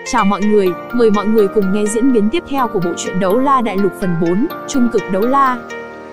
Chào mọi người, mời mọi người cùng nghe diễn biến tiếp theo của bộ truyện Đấu La Đại Lục phần 4, Trung cực đấu la.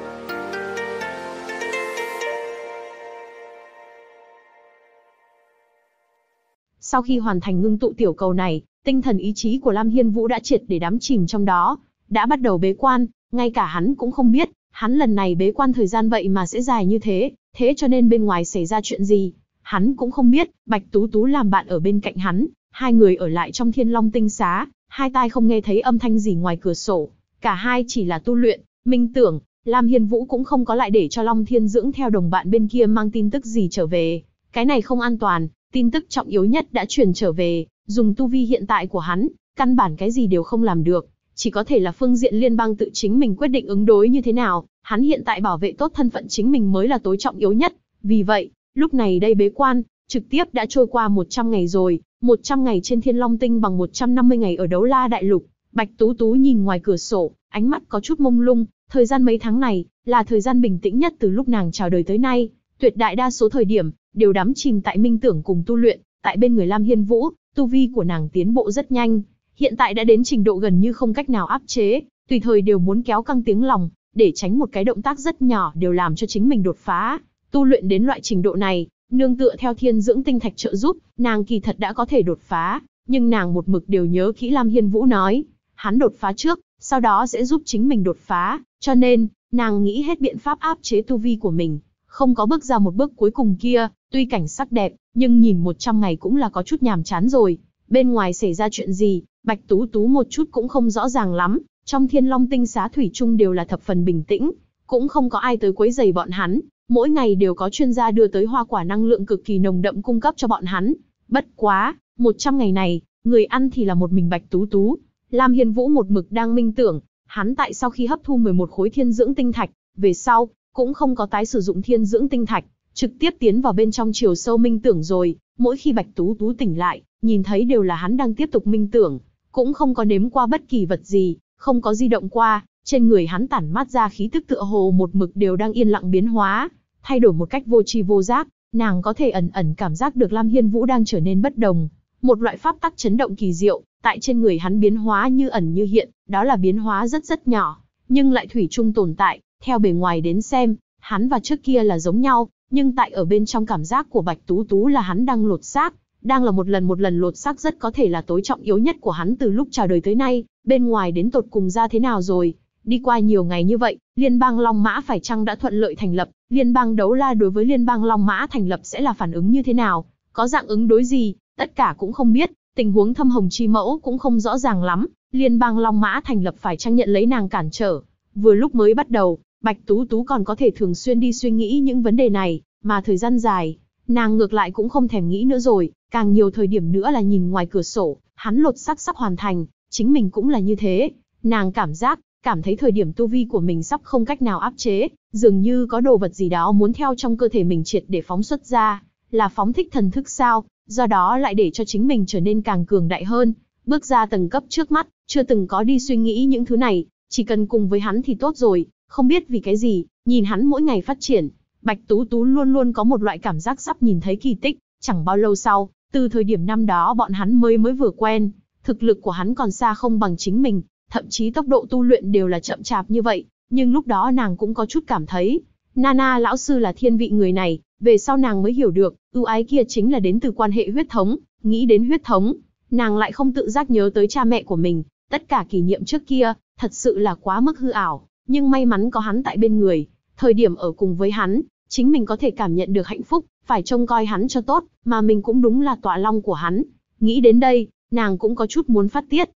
Sau khi hoàn thành ngưng tụ tiểu cầu này, tinh thần ý chí của Lam Hiên Vũ đã triệt để đắm chìm trong đó, đã bắt đầu bế quan, ngay cả hắn cũng không biết, hắn lần này bế quan thời gian vậy mà sẽ dài như thế, thế cho nên bên ngoài xảy ra chuyện gì, hắn cũng không biết. Bạch Tú Tú làm bạn ở bên cạnh hắn, hai người ở lại trong Thiên Long Tinh Xá, hai tai không nghe thấy âm thanh gì ngoài cửa sổ, cả hai chỉ là tu luyện, minh tưởng. Lam Hiên Vũ cũng không có lại để cho Long Thiên Dưỡng theo đồng bạn bên kia mang tin tức gì trở về, cái này không an toàn. Tin tức trọng yếu nhất đã truyền trở về, dùng tu vi hiện tại của hắn, căn bản cái gì đều không làm được, chỉ có thể là phương diện liên bang tự chính mình quyết định ứng đối như thế nào, hắn hiện tại bảo vệ tốt thân phận chính mình mới là tối trọng yếu nhất. Vì vậy, lúc này đây bế quan, trực tiếp đã trôi qua 100 ngày rồi, 100 ngày trên Thiên Long Tinh bằng 150 ngày ở Đấu La Đại Lục. Bạch Tú Tú nhìn ngoài cửa sổ, ánh mắt có chút mông lung, thời gian mấy tháng này, là thời gian bình tĩnh nhất từ lúc nàng chào đời tới nay, tuyệt đại đa số thời điểm, đều đắm chìm tại minh tưởng cùng tu luyện, tại bên người Lam Hiên Vũ, tu vi của nàng tiến bộ rất nhanh, hiện tại đã đến trình độ gần như không cách nào áp chế, tùy thời đều muốn kéo căng tiếng lòng, để tránh một cái động tác rất nhỏ đều làm cho chính mình đột phá. Tu luyện đến loại trình độ này, nương tựa theo Thiên Dưỡng Tinh Thạch trợ giúp, nàng kỳ thật đã có thể đột phá, nhưng nàng một mực đều nhớ kỹ Lam Hiên Vũ nói, hắn đột phá trước, sau đó sẽ giúp chính mình đột phá, cho nên, nàng nghĩ hết biện pháp áp chế tu vi của mình, không có bước ra một bước cuối cùng kia. Tuy cảnh sắc đẹp, nhưng nhìn 100 ngày cũng là có chút nhàm chán rồi. Bên ngoài xảy ra chuyện gì, Bạch Tú Tú một chút cũng không rõ ràng lắm. Trong Thiên Long Tinh Xá thủy chung đều là thập phần bình tĩnh, cũng không có ai tới quấy rầy bọn hắn. Mỗi ngày đều có chuyên gia đưa tới hoa quả năng lượng cực kỳ nồng đậm cung cấp cho bọn hắn. Bất quá, 100 ngày này, người ăn thì là một mình Bạch Tú Tú. Lam Hiên Vũ một mực đang minh tưởng, hắn tại sau khi hấp thu 11 khối Thiên Dưỡng Tinh Thạch, về sau, cũng không có tái sử dụng Thiên Dưỡng Tinh Thạch, trực tiếp tiến vào bên trong chiều sâu minh tưởng rồi. Mỗi khi Bạch Tú Tú tỉnh lại, nhìn thấy đều là hắn đang tiếp tục minh tưởng, cũng không có nếm qua bất kỳ vật gì, không có di động qua, trên người hắn tản mát ra khí tức tựa hồ một mực đều đang yên lặng biến hóa, thay đổi một cách vô tri vô giác. Nàng có thể ẩn ẩn cảm giác được Lam Hiên Vũ đang trở nên bất đồng, một loại pháp tắc chấn động kỳ diệu, tại trên người hắn biến hóa như ẩn như hiện, đó là biến hóa rất rất nhỏ, nhưng lại thủy chung tồn tại. Theo bề ngoài đến xem, hắn và trước kia là giống nhau, nhưng tại ở bên trong cảm giác của Bạch Tú Tú là hắn đang lột xác, đang là một lần lột xác, rất có thể là tối trọng yếu nhất của hắn từ lúc chào đời tới nay. Bên ngoài đến tột cùng ra thế nào rồi? Đi qua nhiều ngày như vậy, Liên bang Long Mã phải chăng đã thuận lợi thành lập? Liên bang Đấu La đối với Liên bang Long Mã thành lập sẽ là phản ứng như thế nào? Có dạng ứng đối gì? Tất cả cũng không biết, tình huống Thâm Hồng Chi Mẫu cũng không rõ ràng lắm. Liên bang Long Mã thành lập phải chăng nhận lấy nàng cản trở? Vừa lúc mới bắt đầu, Bạch Tú Tú còn có thể thường xuyên đi suy nghĩ những vấn đề này, mà thời gian dài, nàng ngược lại cũng không thèm nghĩ nữa rồi, càng nhiều thời điểm nữa là nhìn ngoài cửa sổ, hắn lột xác sắp hoàn thành, chính mình cũng là như thế. Nàng cảm thấy thời điểm tu vi của mình sắp không cách nào áp chế, dường như có đồ vật gì đó muốn theo trong cơ thể mình triệt để phóng xuất ra, là phóng thích thần thức sao, do đó lại để cho chính mình trở nên càng cường đại hơn, bước ra tầng cấp trước mắt, chưa từng có đi suy nghĩ những thứ này, chỉ cần cùng với hắn thì tốt rồi. Không biết vì cái gì, nhìn hắn mỗi ngày phát triển, Bạch Tú Tú luôn luôn có một loại cảm giác sắp nhìn thấy kỳ tích. Chẳng bao lâu sau, từ thời điểm năm đó bọn hắn mới vừa quen, thực lực của hắn còn xa không bằng chính mình, thậm chí tốc độ tu luyện đều là chậm chạp như vậy. Nhưng lúc đó nàng cũng có chút cảm thấy, Nana lão sư là thiên vị người này. Về sau nàng mới hiểu được, ưu ái kia chính là đến từ quan hệ huyết thống. Nghĩ đến huyết thống, nàng lại không tự giác nhớ tới cha mẹ của mình. Tất cả kỷ niệm trước kia, thật sự là quá mức hư ảo. Nhưng may mắn có hắn tại bên người, thời điểm ở cùng với hắn, chính mình có thể cảm nhận được hạnh phúc, phải trông coi hắn cho tốt, mà mình cũng đúng là tọa long của hắn. Nghĩ đến đây, nàng cũng có chút muốn phát tiết,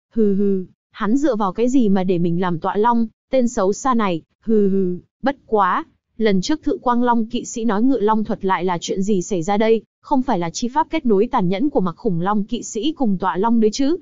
hắn dựa vào cái gì mà để mình làm tọa long, tên xấu xa này, bất quá, lần trước Thự Quang Long kỵ sĩ nói ngự long thuật lại là chuyện gì xảy ra đây, không phải là chi pháp kết nối tàn nhẫn của Mặc Khủng Long kỵ sĩ cùng tọa long đấy chứ?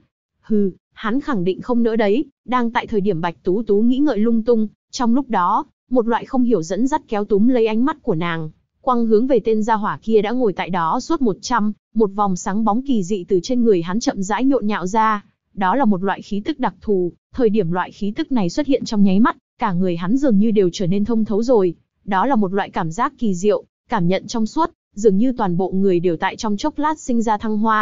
Hắn khẳng định không nỡ đấy. Đang tại thời điểm Bạch Tú Tú nghĩ ngợi lung tung, trong lúc đó, một loại không hiểu dẫn dắt kéo túm lấy ánh mắt của nàng, quăng hướng về tên gia hỏa kia đã ngồi tại đó suốt 100, một vòng sáng bóng kỳ dị từ trên người hắn chậm rãi nhộn nhạo ra. Đó là một loại khí tức đặc thù, thời điểm loại khí tức này xuất hiện trong nháy mắt, cả người hắn dường như đều trở nên thông thấu rồi. Đó là một loại cảm giác kỳ diệu, cảm nhận trong suốt, dường như toàn bộ người đều tại trong chốc lát sinh ra thăng hoa.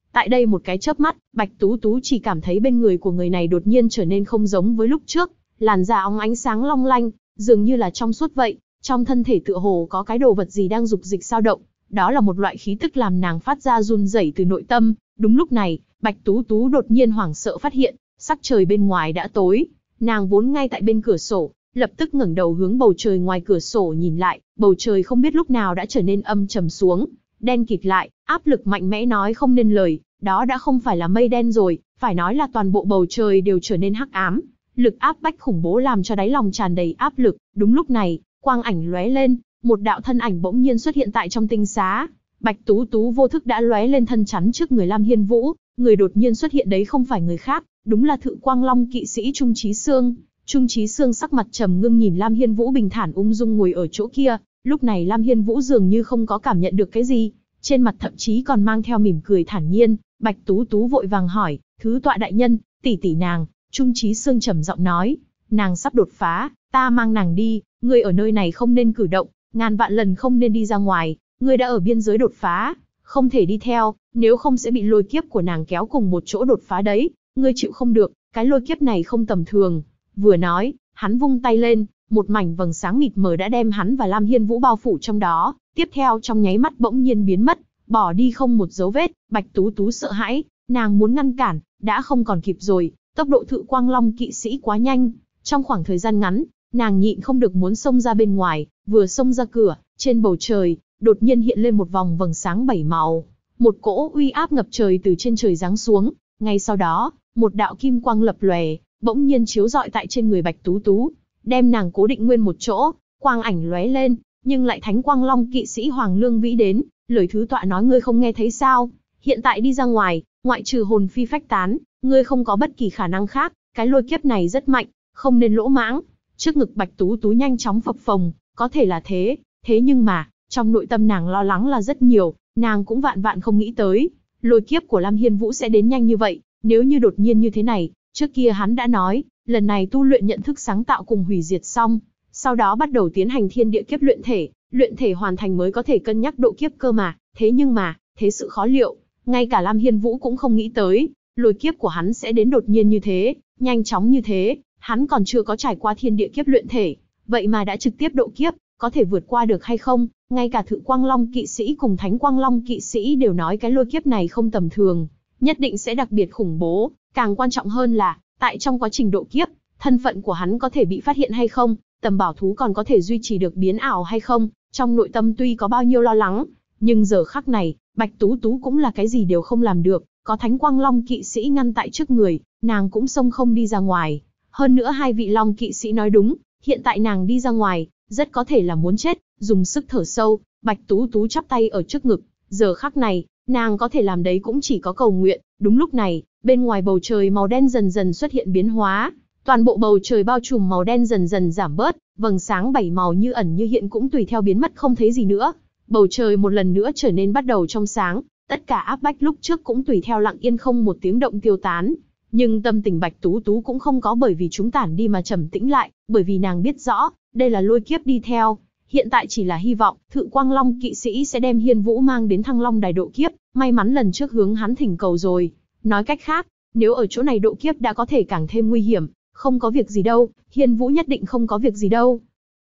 Tại đây một cái chớp mắt, Bạch Tú Tú chỉ cảm thấy bên người của người này đột nhiên trở nên không giống với lúc trước, làn da óng ánh sáng long lanh, dường như là trong suốt vậy, trong thân thể tựa hồ có cái đồ vật gì đang dục dịch dao động, đó là một loại khí tức làm nàng phát ra run rẩy từ nội tâm. Đúng lúc này, Bạch Tú Tú đột nhiên hoảng sợ phát hiện, sắc trời bên ngoài đã tối, nàng vốn ngay tại bên cửa sổ, lập tức ngẩng đầu hướng bầu trời ngoài cửa sổ nhìn lại, bầu trời không biết lúc nào đã trở nên âm trầm xuống, đen kịt lại, áp lực mạnh mẽ nói không nên lời, đó đã không phải là mây đen rồi, phải nói là toàn bộ bầu trời đều trở nên hắc ám. Lực áp bách khủng bố làm cho đáy lòng tràn đầy áp lực. Đúng lúc này, quang ảnh lóe lên, một đạo thân ảnh bỗng nhiên xuất hiện tại trong tinh xá. Bạch Tú Tú vô thức đã lóe lên thân chắn trước người Lam Hiên Vũ, người đột nhiên xuất hiện đấy không phải người khác, đúng là Thự Quang Long kỵ sĩ Trung Chí Xương. Trung Chí Xương sắc mặt trầm ngưng nhìn Lam Hiên Vũ bình thản ung dung ngồi ở chỗ kia, lúc này Lam Hiên Vũ dường như không có cảm nhận được cái gì, trên mặt thậm chí còn mang theo mỉm cười thản nhiên. Bạch Tú Tú vội vàng hỏi, thứ tọa đại nhân, tỷ tỷ nàng. Trung Chí Xương trầm giọng nói, nàng sắp đột phá, ta mang nàng đi, ngươi ở nơi này không nên cử động, ngàn vạn lần không nên đi ra ngoài, ngươi đã ở biên giới đột phá, không thể đi theo, nếu không sẽ bị lôi kiếp của nàng kéo cùng một chỗ đột phá đấy, ngươi chịu không được, cái lôi kiếp này không tầm thường. Vừa nói, hắn vung tay lên, một mảnh vầng sáng mịt mờ đã đem hắn và Lam Hiên Vũ bao phủ trong đó, tiếp theo trong nháy mắt bỗng nhiên biến mất, bỏ đi không một dấu vết. Bạch Tú Tú sợ hãi, nàng muốn ngăn cản, đã không còn kịp rồi, tốc độ Thự Quang Long kỵ sĩ quá nhanh, trong khoảng thời gian ngắn, nàng nhịn không được muốn xông ra bên ngoài, vừa xông ra cửa, trên bầu trời, đột nhiên hiện lên một vòng vầng sáng 7 màu, một cỗ uy áp ngập trời từ trên trời giáng xuống, ngay sau đó, một đạo kim quang lập lòe, bỗng nhiên chiếu rọi tại trên người Bạch Tú Tú, đem nàng cố định nguyên một chỗ, quang ảnh lóe lên, nhưng lại Thánh Quang Long kỵ sĩ Hoàng Lương Vĩ đến, lời thứ tọa nói ngươi không nghe thấy sao? Hiện tại đi ra ngoài, ngoại trừ hồn phi phách tán, ngươi không có bất kỳ khả năng khác, cái lôi kiếp này rất mạnh, không nên lỗ mãng. Trước ngực Bạch Tú Tú nhanh chóng phập phồng, có thể là thế, thế nhưng mà, trong nội tâm nàng lo lắng là rất nhiều, nàng cũng vạn vạn không nghĩ tới, lôi kiếp của Lam Hiên Vũ sẽ đến nhanh như vậy, nếu như đột nhiên như thế này, trước kia hắn đã nói, lần này tu luyện nhận thức sáng tạo cùng hủy diệt xong, sau đó bắt đầu tiến hành thiên địa kiếp luyện thể hoàn thành mới có thể cân nhắc độ kiếp cơ mà, thế nhưng mà, thế sự khó liệu, ngay cả Lam Hiên Vũ cũng không nghĩ tới, lôi kiếp của hắn sẽ đến đột nhiên như thế, nhanh chóng như thế, hắn còn chưa có trải qua thiên địa kiếp luyện thể, vậy mà đã trực tiếp độ kiếp, có thể vượt qua được hay không? Ngay cả Thự Quang Long kỵ sĩ cùng Thánh Quang Long kỵ sĩ đều nói cái lôi kiếp này không tầm thường, nhất định sẽ đặc biệt khủng bố, càng quan trọng hơn là, tại trong quá trình độ kiếp, thân phận của hắn có thể bị phát hiện hay không, tầm bảo thú còn có thể duy trì được biến ảo hay không, trong nội tâm tuy có bao nhiêu lo lắng, nhưng giờ khắc này, Bạch Tú Tú cũng là cái gì đều không làm được, có Thánh Quang Long kỵ sĩ ngăn tại trước người, nàng cũng xông không đi ra ngoài. Hơn nữa hai vị Long kỵ sĩ nói đúng, hiện tại nàng đi ra ngoài, rất có thể là muốn chết. Dùng sức thở sâu, Bạch Tú Tú chắp tay ở trước ngực, giờ khắc này, nàng có thể làm đấy cũng chỉ có cầu nguyện. Đúng lúc này, bên ngoài bầu trời màu đen dần dần xuất hiện biến hóa, toàn bộ bầu trời bao trùm màu đen dần dần giảm bớt, vầng sáng 7 màu như ẩn như hiện cũng tùy theo biến mất không thấy gì nữa. Bầu trời một lần nữa trở nên bắt đầu trong sáng, tất cả áp bách lúc trước cũng tùy theo lặng yên không một tiếng động tiêu tán. Nhưng tâm tình Bạch Tú Tú cũng không có bởi vì chúng tản đi mà trầm tĩnh lại, bởi vì nàng biết rõ, đây là lôi kiếp đi theo. Hiện tại chỉ là hy vọng, Thự Quang Long kỵ sĩ sẽ đem Hiên Vũ mang đến Thăng Long Đài độ kiếp, may mắn lần trước hướng hắn thỉnh cầu rồi. Nói cách khác, nếu ở chỗ này độ kiếp đã có thể càng thêm nguy hiểm, không có việc gì đâu, Hiên Vũ nhất định không có việc gì đâu.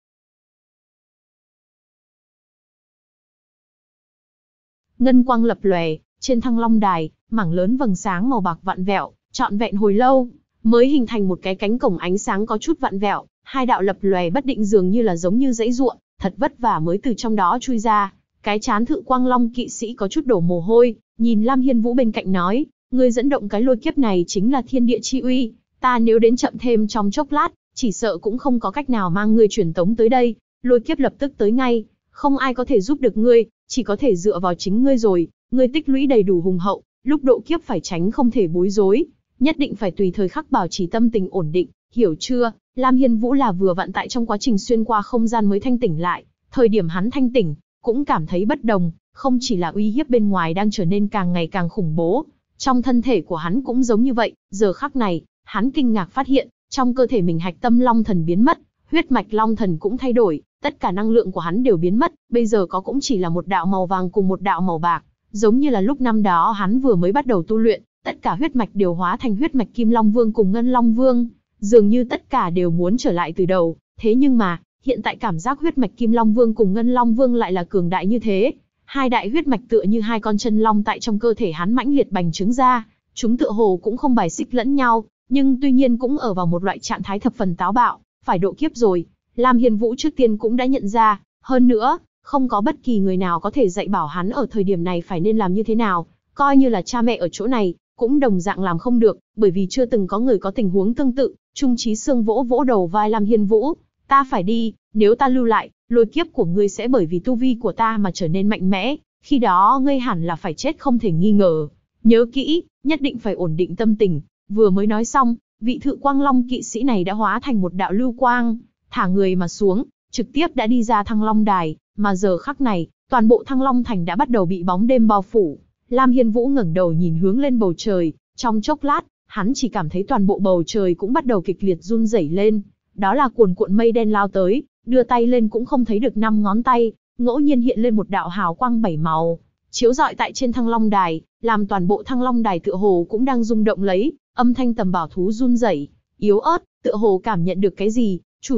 Ngân quang lập lòe, trên Thăng Long Đài, mảng lớn vầng sáng màu bạc vặn vẹo, trọn vẹn hồi lâu, mới hình thành một cái cánh cổng ánh sáng có chút vặn vẹo, hai đạo lập lòe bất định dường như là giống như dãy ruộng, thật vất vả mới từ trong đó chui ra. Cái trán Thự Quang Long kỵ sĩ có chút đổ mồ hôi, nhìn Lam Hiên Vũ bên cạnh nói, ngươi dẫn động cái lôi kiếp này chính là thiên địa chi uy, ta nếu đến chậm thêm trong chốc lát, chỉ sợ cũng không có cách nào mang ngươi truyền tống tới đây, lôi kiếp lập tức tới ngay, không ai có thể giúp được ngươi, chỉ có thể dựa vào chính ngươi rồi, ngươi tích lũy đầy đủ hùng hậu, lúc độ kiếp phải tránh không thể bối rối, nhất định phải tùy thời khắc bảo trì tâm tình ổn định, hiểu chưa? Lam Hiên Vũ là vừa vặn tại trong quá trình xuyên qua không gian mới thanh tỉnh lại, thời điểm hắn thanh tỉnh, cũng cảm thấy bất đồng, không chỉ là uy hiếp bên ngoài đang trở nên càng ngày càng khủng bố, trong thân thể của hắn cũng giống như vậy, giờ khắc này, hắn kinh ngạc phát hiện, trong cơ thể mình hạch tâm Long Thần biến mất, huyết mạch Long Thần cũng thay đổi, tất cả năng lượng của hắn đều biến mất, bây giờ có cũng chỉ là một đạo màu vàng cùng một đạo màu bạc, Giống như là lúc năm đó hắn vừa mới bắt đầu tu luyện, tất cả huyết mạch đều hóa thành huyết mạch Kim Long Vương cùng Ngân Long Vương. Dường như tất cả đều muốn trở lại từ đầu, thế nhưng mà, hiện tại cảm giác huyết mạch Kim Long Vương cùng Ngân Long Vương lại là cường đại như thế. Hai đại huyết mạch tựa như hai con chân long tại trong cơ thể hắn mãnh liệt bành trướng ra, chúng tựa hồ cũng không bài xích lẫn nhau, nhưng tuy nhiên cũng ở vào một loại trạng thái thập phần táo bạo, phải độ kiếp rồi. Lam Hiên Vũ trước tiên cũng đã nhận ra, hơn nữa, không có bất kỳ người nào có thể dạy bảo hắn ở thời điểm này phải nên làm như thế nào, coi như là cha mẹ ở chỗ này, cũng đồng dạng làm không được, bởi vì chưa từng có người có tình huống tương tự. Trung Chí Sương vỗ vỗ đầu vai Lam Hiên Vũ, ta phải đi, nếu ta lưu lại, lôi kiếp của ngươi sẽ bởi vì tu vi của ta mà trở nên mạnh mẽ, khi đó ngươi hẳn là phải chết không thể nghi ngờ. Nhớ kỹ, nhất định phải ổn định tâm tình. Vừa mới nói xong, vị Thự Quang Long kỵ sĩ này đã hóa thành một đạo lưu quang, thả người mà xuống, trực tiếp đã đi ra Thăng Long Đài, mà giờ khắc này, toàn bộ Thăng Long Thành đã bắt đầu bị bóng đêm bao phủ. Lam Hiên Vũ ngẩng đầu nhìn hướng lên bầu trời, trong chốc lát, hắn chỉ cảm thấy toàn bộ bầu trời cũng bắt đầu kịch liệt run rẩy lên. Đó là cuồn cuộn mây đen lao tới, đưa tay lên cũng không thấy được 5 ngón tay, ngẫu nhiên hiện lên một đạo hào quang 7 màu, chiếu rọi tại trên Thăng Long Đài, làm toàn bộ Thăng Long Đài tựa hồ cũng đang rung động lấy, âm thanh tầm bảo thú run rẩy, yếu ớt, tựa hồ cảm nhận được cái gì.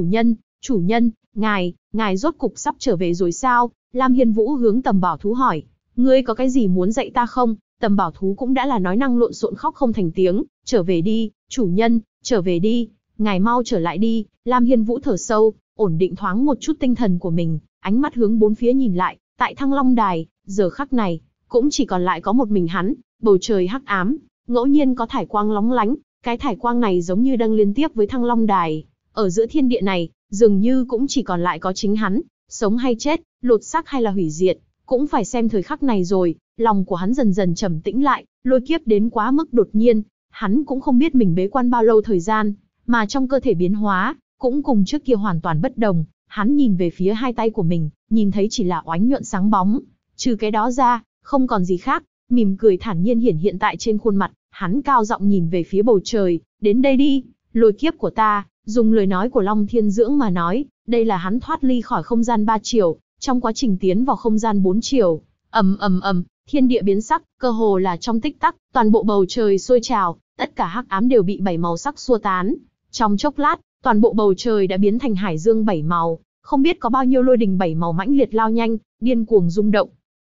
Chủ nhân, ngài rốt cục sắp trở về rồi sao? Lam Hiên Vũ hướng tầm bảo thú hỏi, ngươi có cái gì muốn dạy ta không? Tầm bảo thú cũng đã là nói năng lộn xộn khóc không thành tiếng, trở về đi, chủ nhân, trở về đi, ngài mau trở lại đi. Lam Hiên Vũ thở sâu, ổn định thoáng một chút tinh thần của mình, ánh mắt hướng bốn phía nhìn lại, tại Thăng Long Đài, giờ khắc này, cũng chỉ còn lại có một mình hắn, bầu trời hắc ám, ngẫu nhiên có thải quang lóng lánh, cái thải quang này giống như đang liên tiếp với Thăng Long Đài, ở giữa thiên địa này, dường như cũng chỉ còn lại có chính hắn, sống hay chết, lột xác hay là hủy diệt, cũng phải xem thời khắc này rồi. Lòng của hắn dần dần trầm tĩnh lại, lôi kiếp đến quá mức đột nhiên, hắn cũng không biết mình bế quan bao lâu thời gian, mà trong cơ thể biến hóa, cũng cùng trước kia hoàn toàn bất đồng. Hắn nhìn về phía hai tay của mình, nhìn thấy chỉ là oánh nhuận sáng bóng, trừ cái đó ra, không còn gì khác. Mỉm cười thản nhiên hiển hiện tại trên khuôn mặt, hắn cao giọng nhìn về phía bầu trời, đến đây đi, lôi kiếp của ta. Dùng lời nói của Long Thiên Dưỡng mà nói, đây là hắn thoát ly khỏi không gian 3 chiều, trong quá trình tiến vào không gian 4 chiều. Ầm ầm ầm, thiên địa biến sắc, cơ hồ là trong tích tắc, toàn bộ bầu trời sôi trào, tất cả hắc ám đều bị 7 màu sắc xua tán. Trong chốc lát, toàn bộ bầu trời đã biến thành hải dương 7 màu, không biết có bao nhiêu lôi đình 7 màu mãnh liệt lao nhanh, điên cuồng rung động.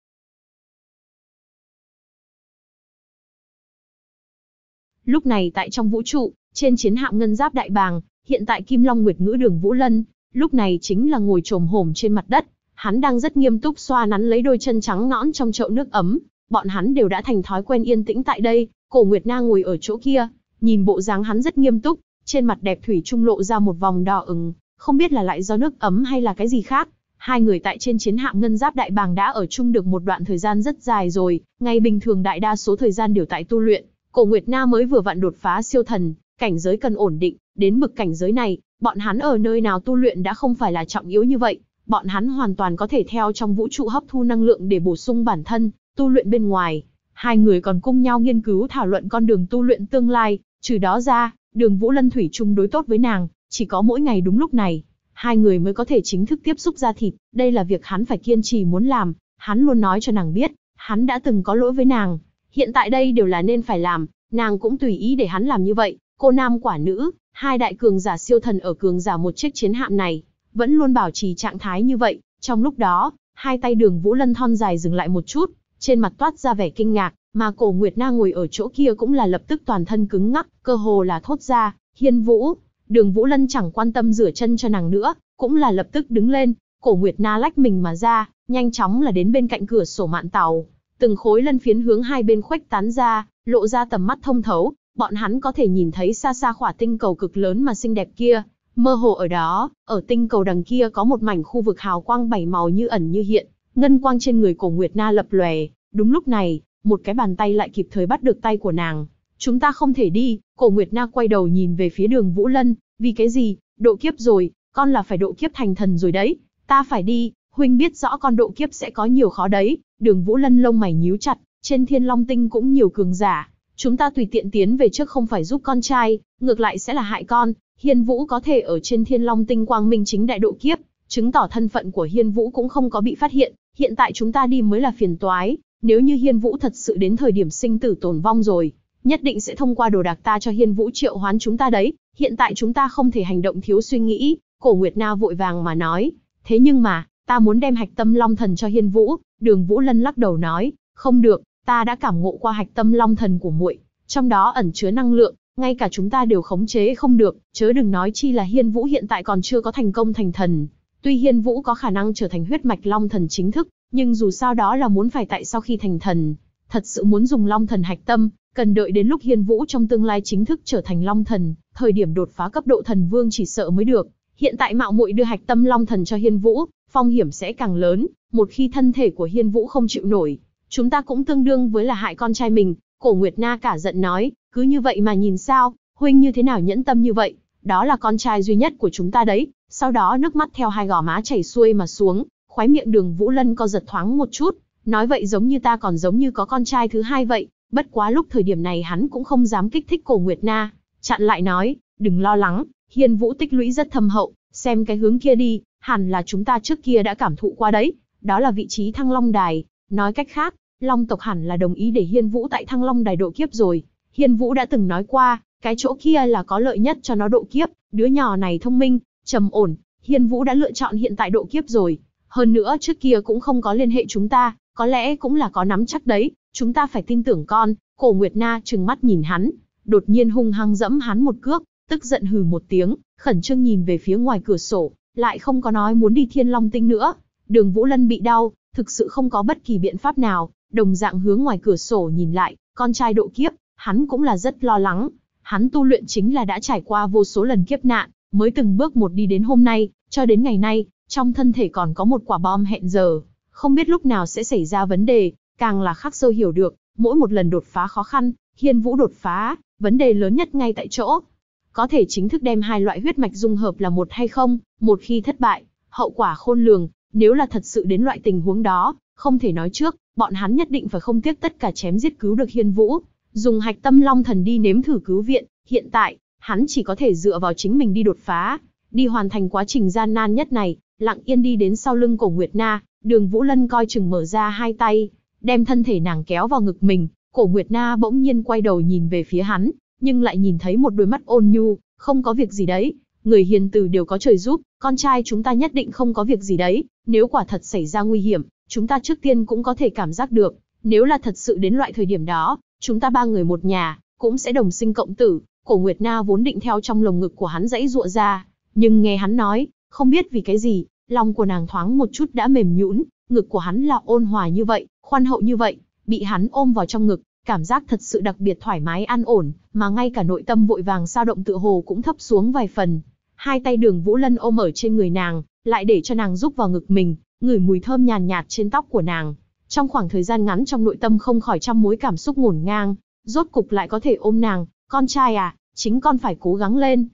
Lúc này tại trong vũ trụ, trên chiến hạm ngân giáp đại bàng, hiện tại Kim Long Nguyệt Ngữ Đường Vũ Lân, lúc này chính là ngồi chồm hổm trên mặt đất, hắn đang rất nghiêm túc xoa nắn lấy đôi chân trắng nõn trong chậu nước ấm. Bọn hắn đều đã thành thói quen yên tĩnh tại đây, Cổ Nguyệt Na ngồi ở chỗ kia, nhìn bộ dáng hắn rất nghiêm túc, trên mặt đẹp thủy chung lộ ra một vòng đỏ ửng, không biết là lại do nước ấm hay là cái gì khác. Hai người tại trên chiến hạm ngân giáp đại bàng đã ở chung được một đoạn thời gian rất dài rồi, ngày bình thường đại đa số thời gian đều tại tu luyện. Cổ Nguyệt Na mới vừa vặn đột phá siêu thần, cảnh giới cần ổn định, đến bực cảnh giới này, bọn hắn ở nơi nào tu luyện đã không phải là trọng yếu như vậy, bọn hắn hoàn toàn có thể theo trong vũ trụ hấp thu năng lượng để bổ sung bản thân, tu luyện bên ngoài. Hai người còn cùng nhau nghiên cứu thảo luận con đường tu luyện tương lai, trừ đó ra, Đường Vũ Lân thủy chung đối tốt với nàng, chỉ có mỗi ngày đúng lúc này, hai người mới có thể chính thức tiếp xúc da thịt, đây là việc hắn phải kiên trì muốn làm, hắn luôn nói cho nàng biết, hắn đã từng có lỗi với nàng, hiện tại đây đều là nên phải làm, nàng cũng tùy ý để hắn làm như vậy. Cô nam quả nữ, hai đại cường giả siêu thần ở cường giả một chiếc chiến hạm này, vẫn luôn bảo trì trạng thái như vậy. Trong lúc đó, hai tay Đường Vũ Lân thon dài dừng lại một chút, trên mặt toát ra vẻ kinh ngạc, mà Cổ Nguyệt Na ngồi ở chỗ kia cũng là lập tức toàn thân cứng ngắc, cơ hồ là thốt ra, Hiên Vũ. Đường Vũ Lân chẳng quan tâm rửa chân cho nàng nữa, cũng là lập tức đứng lên. Cổ Nguyệt Na lách mình mà ra, nhanh chóng là đến bên cạnh cửa sổ mạn tàu, từng khối lân phiến hướng hai bên khuếch tán ra, lộ ra tầm mắt thông thấu. Bọn hắn có thể nhìn thấy xa xa khỏa tinh cầu cực lớn mà xinh đẹp kia, mơ hồ ở đó, ở tinh cầu đằng kia có một mảnh khu vực hào quang 7 màu như ẩn như hiện, ngân quang trên người Cổ Nguyệt Na lập lòe. Đúng lúc này, một cái bàn tay lại kịp thời bắt được tay của nàng. Chúng ta không thể đi. Cổ Nguyệt Na quay đầu nhìn về phía Đường Vũ Lân, vì cái gì? Độ kiếp rồi, con là phải độ kiếp thành thần rồi đấy. Ta phải đi, huynh biết rõ con độ kiếp sẽ có nhiều khó đấy. Đường Vũ Lân lông mày nhíu chặt, trên Thiên Long Tinh cũng nhiều cường giả. Chúng ta tùy tiện tiến về trước không phải giúp con trai, ngược lại sẽ là hại con. Hiên Vũ có thể ở trên Thiên Long Tinh quang minh chính đại độ kiếp, chứng tỏ thân phận của Hiên Vũ cũng không có bị phát hiện. Hiện tại chúng ta đi mới là phiền toái. Nếu như Hiên Vũ thật sự đến thời điểm sinh tử tồn vong rồi, nhất định sẽ thông qua đồ đạc ta cho Hiên Vũ triệu hoán chúng ta đấy. Hiện tại chúng ta không thể hành động thiếu suy nghĩ. Cổ Nguyệt Na vội vàng mà nói. Thế nhưng mà, ta muốn đem hạch tâm long thần cho Hiên Vũ. Đường Vũ Lân lắc đầu nói, không được, ta đã cảm ngộ qua hạch tâm long thần của muội, trong đó ẩn chứa năng lượng, ngay cả chúng ta đều khống chế không được, chớ đừng nói chi là Hiên Vũ hiện tại còn chưa có thành công thành thần. Tuy Hiên Vũ có khả năng trở thành huyết mạch long thần chính thức, nhưng dù sao đó là muốn phải tại sau khi thành thần. Thật sự muốn dùng long thần hạch tâm, cần đợi đến lúc Hiên Vũ trong tương lai chính thức trở thành long thần, thời điểm đột phá cấp độ thần vương chỉ sợ mới được. Hiện tại mạo muội đưa hạch tâm long thần cho Hiên Vũ, phong hiểm sẽ càng lớn, một khi thân thể của Hiên Vũ không chịu nổi, chúng ta cũng tương đương với là hại con trai mình. Cổ Nguyệt Na cả giận nói, cứ như vậy mà nhìn sao, huynh như thế nào nhẫn tâm như vậy, đó là con trai duy nhất của chúng ta đấy. Sau đó nước mắt theo hai gò má chảy xuôi mà xuống, khóe miệng Đường Vũ Lân co giật thoáng một chút, nói vậy giống như ta còn giống như có con trai thứ hai vậy. Bất quá lúc thời điểm này hắn cũng không dám kích thích Cổ Nguyệt Na, chặn lại nói, đừng lo lắng, Hiên Vũ tích lũy rất thâm hậu, xem cái hướng kia đi, hẳn là chúng ta trước kia đã cảm thụ qua đấy, đó là vị trí Thăng Long Đài. Nói cách khác, Long tộc hẳn là đồng ý để Hiên Vũ tại Thăng Long Đài độ kiếp rồi. Hiên Vũ đã từng nói qua, cái chỗ kia là có lợi nhất cho nó độ kiếp, đứa nhỏ này thông minh, trầm ổn, Hiên Vũ đã lựa chọn hiện tại độ kiếp rồi. Hơn nữa trước kia cũng không có liên hệ chúng ta, có lẽ cũng là có nắm chắc đấy, chúng ta phải tin tưởng con. Cổ Nguyệt Na trừng mắt nhìn hắn, đột nhiên hung hăng dẫm hắn một cước, tức giận hừ một tiếng, khẩn trương nhìn về phía ngoài cửa sổ, lại không có nói muốn đi Thiên Long Tinh nữa. Đường Vũ Lân bị đau, thực sự không có bất kỳ biện pháp nào, đồng dạng hướng ngoài cửa sổ nhìn lại, con trai độ kiếp, hắn cũng là rất lo lắng. Hắn tu luyện chính là đã trải qua vô số lần kiếp nạn, mới từng bước một đi đến hôm nay, cho đến ngày nay, trong thân thể còn có một quả bom hẹn giờ, không biết lúc nào sẽ xảy ra vấn đề, càng là khắc sâu hiểu được, mỗi một lần đột phá khó khăn, Hiên Vũ đột phá, vấn đề lớn nhất ngay tại chỗ. Có thể chính thức đem hai loại huyết mạch dung hợp là một hay không, một khi thất bại, hậu quả khôn lường, nếu là thật sự đến loại tình huống đó, không thể nói trước, bọn hắn nhất định phải không tiếc tất cả chém giết cứu được Hiên Vũ, dùng hạch tâm long thần đi nếm thử cứu viện. Hiện tại, hắn chỉ có thể dựa vào chính mình đi đột phá, đi hoàn thành quá trình gian nan nhất này. Lặng yên đi đến sau lưng Cổ Nguyệt Na, Đường Vũ Lân coi chừng mở ra hai tay, đem thân thể nàng kéo vào ngực mình. Cổ Nguyệt Na bỗng nhiên quay đầu nhìn về phía hắn, nhưng lại nhìn thấy một đôi mắt ôn nhu, không có việc gì đấy, người hiền từ đều có trời giúp, con trai chúng ta nhất định không có việc gì đấy, nếu quả thật xảy ra nguy hiểm, chúng ta trước tiên cũng có thể cảm giác được, nếu là thật sự đến loại thời điểm đó, chúng ta ba người một nhà, cũng sẽ đồng sinh cộng tử. Cổ Nguyệt Na vốn định theo trong lồng ngực của hắn giãy giụa ra, nhưng nghe hắn nói, không biết vì cái gì, lòng của nàng thoáng một chút đã mềm nhũn, ngực của hắn là ôn hòa như vậy, khoan hậu như vậy, bị hắn ôm vào trong ngực, cảm giác thật sự đặc biệt thoải mái an ổn, mà ngay cả nội tâm vội vàng dao động tựa hồ cũng thấp xuống vài phần. Hai tay Đường Vũ Lân ôm ở trên người nàng, lại để cho nàng rúc vào ngực mình, ngửi mùi thơm nhàn nhạt trên tóc của nàng. Trong khoảng thời gian ngắn trong nội tâm không khỏi trăm mối cảm xúc ngổn ngang, rốt cục lại có thể ôm nàng, con trai à, chính con phải cố gắng lên.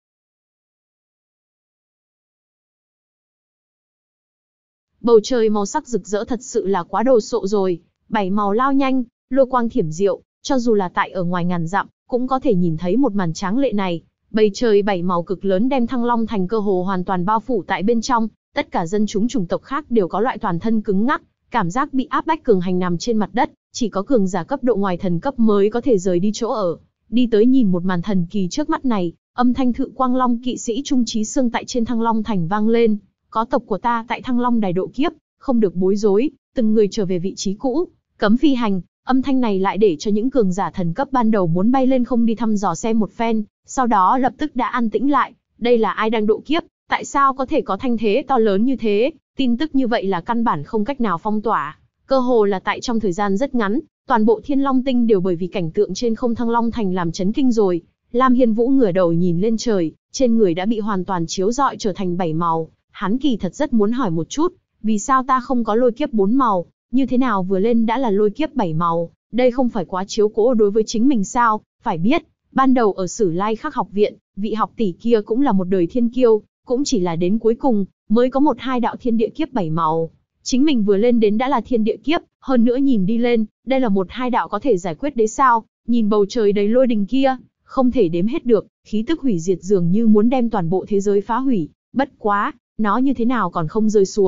Bầu trời màu sắc rực rỡ thật sự là quá đồ sộ rồi, bảy màu lao nhanh, lôi quang thiểm diệu, cho dù là tại ở ngoài ngàn dặm, cũng có thể nhìn thấy một màn tráng lệ này. Bầy trời bảy màu cực lớn đem Thăng Long Thành cơ hồ hoàn toàn bao phủ tại bên trong, tất cả dân chúng chủng tộc khác đều có loại toàn thân cứng ngắc, cảm giác bị áp bách cường hành nằm trên mặt đất, chỉ có cường giả cấp độ ngoài thần cấp mới có thể rời đi chỗ ở. Đi tới nhìn một màn thần kỳ trước mắt này, âm thanh Thự Quang Long kỵ sĩ Trung Chí Xương tại trên Thăng Long Thành vang lên. Có tộc của ta tại Thăng Long Đài độ kiếp, không được bối rối, từng người trở về vị trí cũ, cấm phi hành. Âm thanh này lại để cho những cường giả thần cấp ban đầu muốn bay lên không đi thăm dò xem một phen, sau đó lập tức đã an tĩnh lại. Đây là ai đang độ kiếp? Tại sao có thể có thanh thế to lớn như thế? Tin tức như vậy là căn bản không cách nào phong tỏa. Cơ hồ là tại trong thời gian rất ngắn, toàn bộ Thiên Long Tinh đều bởi vì cảnh tượng trên không Thăng Long Thành làm chấn kinh rồi. Lam Hiên Vũ ngửa đầu nhìn lên trời, trên người đã bị hoàn toàn chiếu rọi trở thành bảy màu. Hắn kỳ thật rất muốn hỏi một chút, vì sao ta không có lôi kiếp 4 màu, như thế nào vừa lên đã là lôi kiếp 7 màu, đây không phải quá chiếu cố đối với chính mình sao? Phải biết, ban đầu ở Sử Lai Khắc học viện, vị học tỷ kia cũng là một đời thiên kiêu, cũng chỉ là đến cuối cùng mới có 1-2 đạo thiên địa kiếp 7 màu. Chính mình vừa lên đến đã là thiên địa kiếp, hơn nữa nhìn đi lên, đây là 1-2 đạo có thể giải quyết đấy sao? Nhìn bầu trời đầy lôi đình kia, không thể đếm hết được, khí tức hủy diệt dường như muốn đem toàn bộ thế giới phá hủy. Bất quá, nó như thế nào còn không rơi xuống?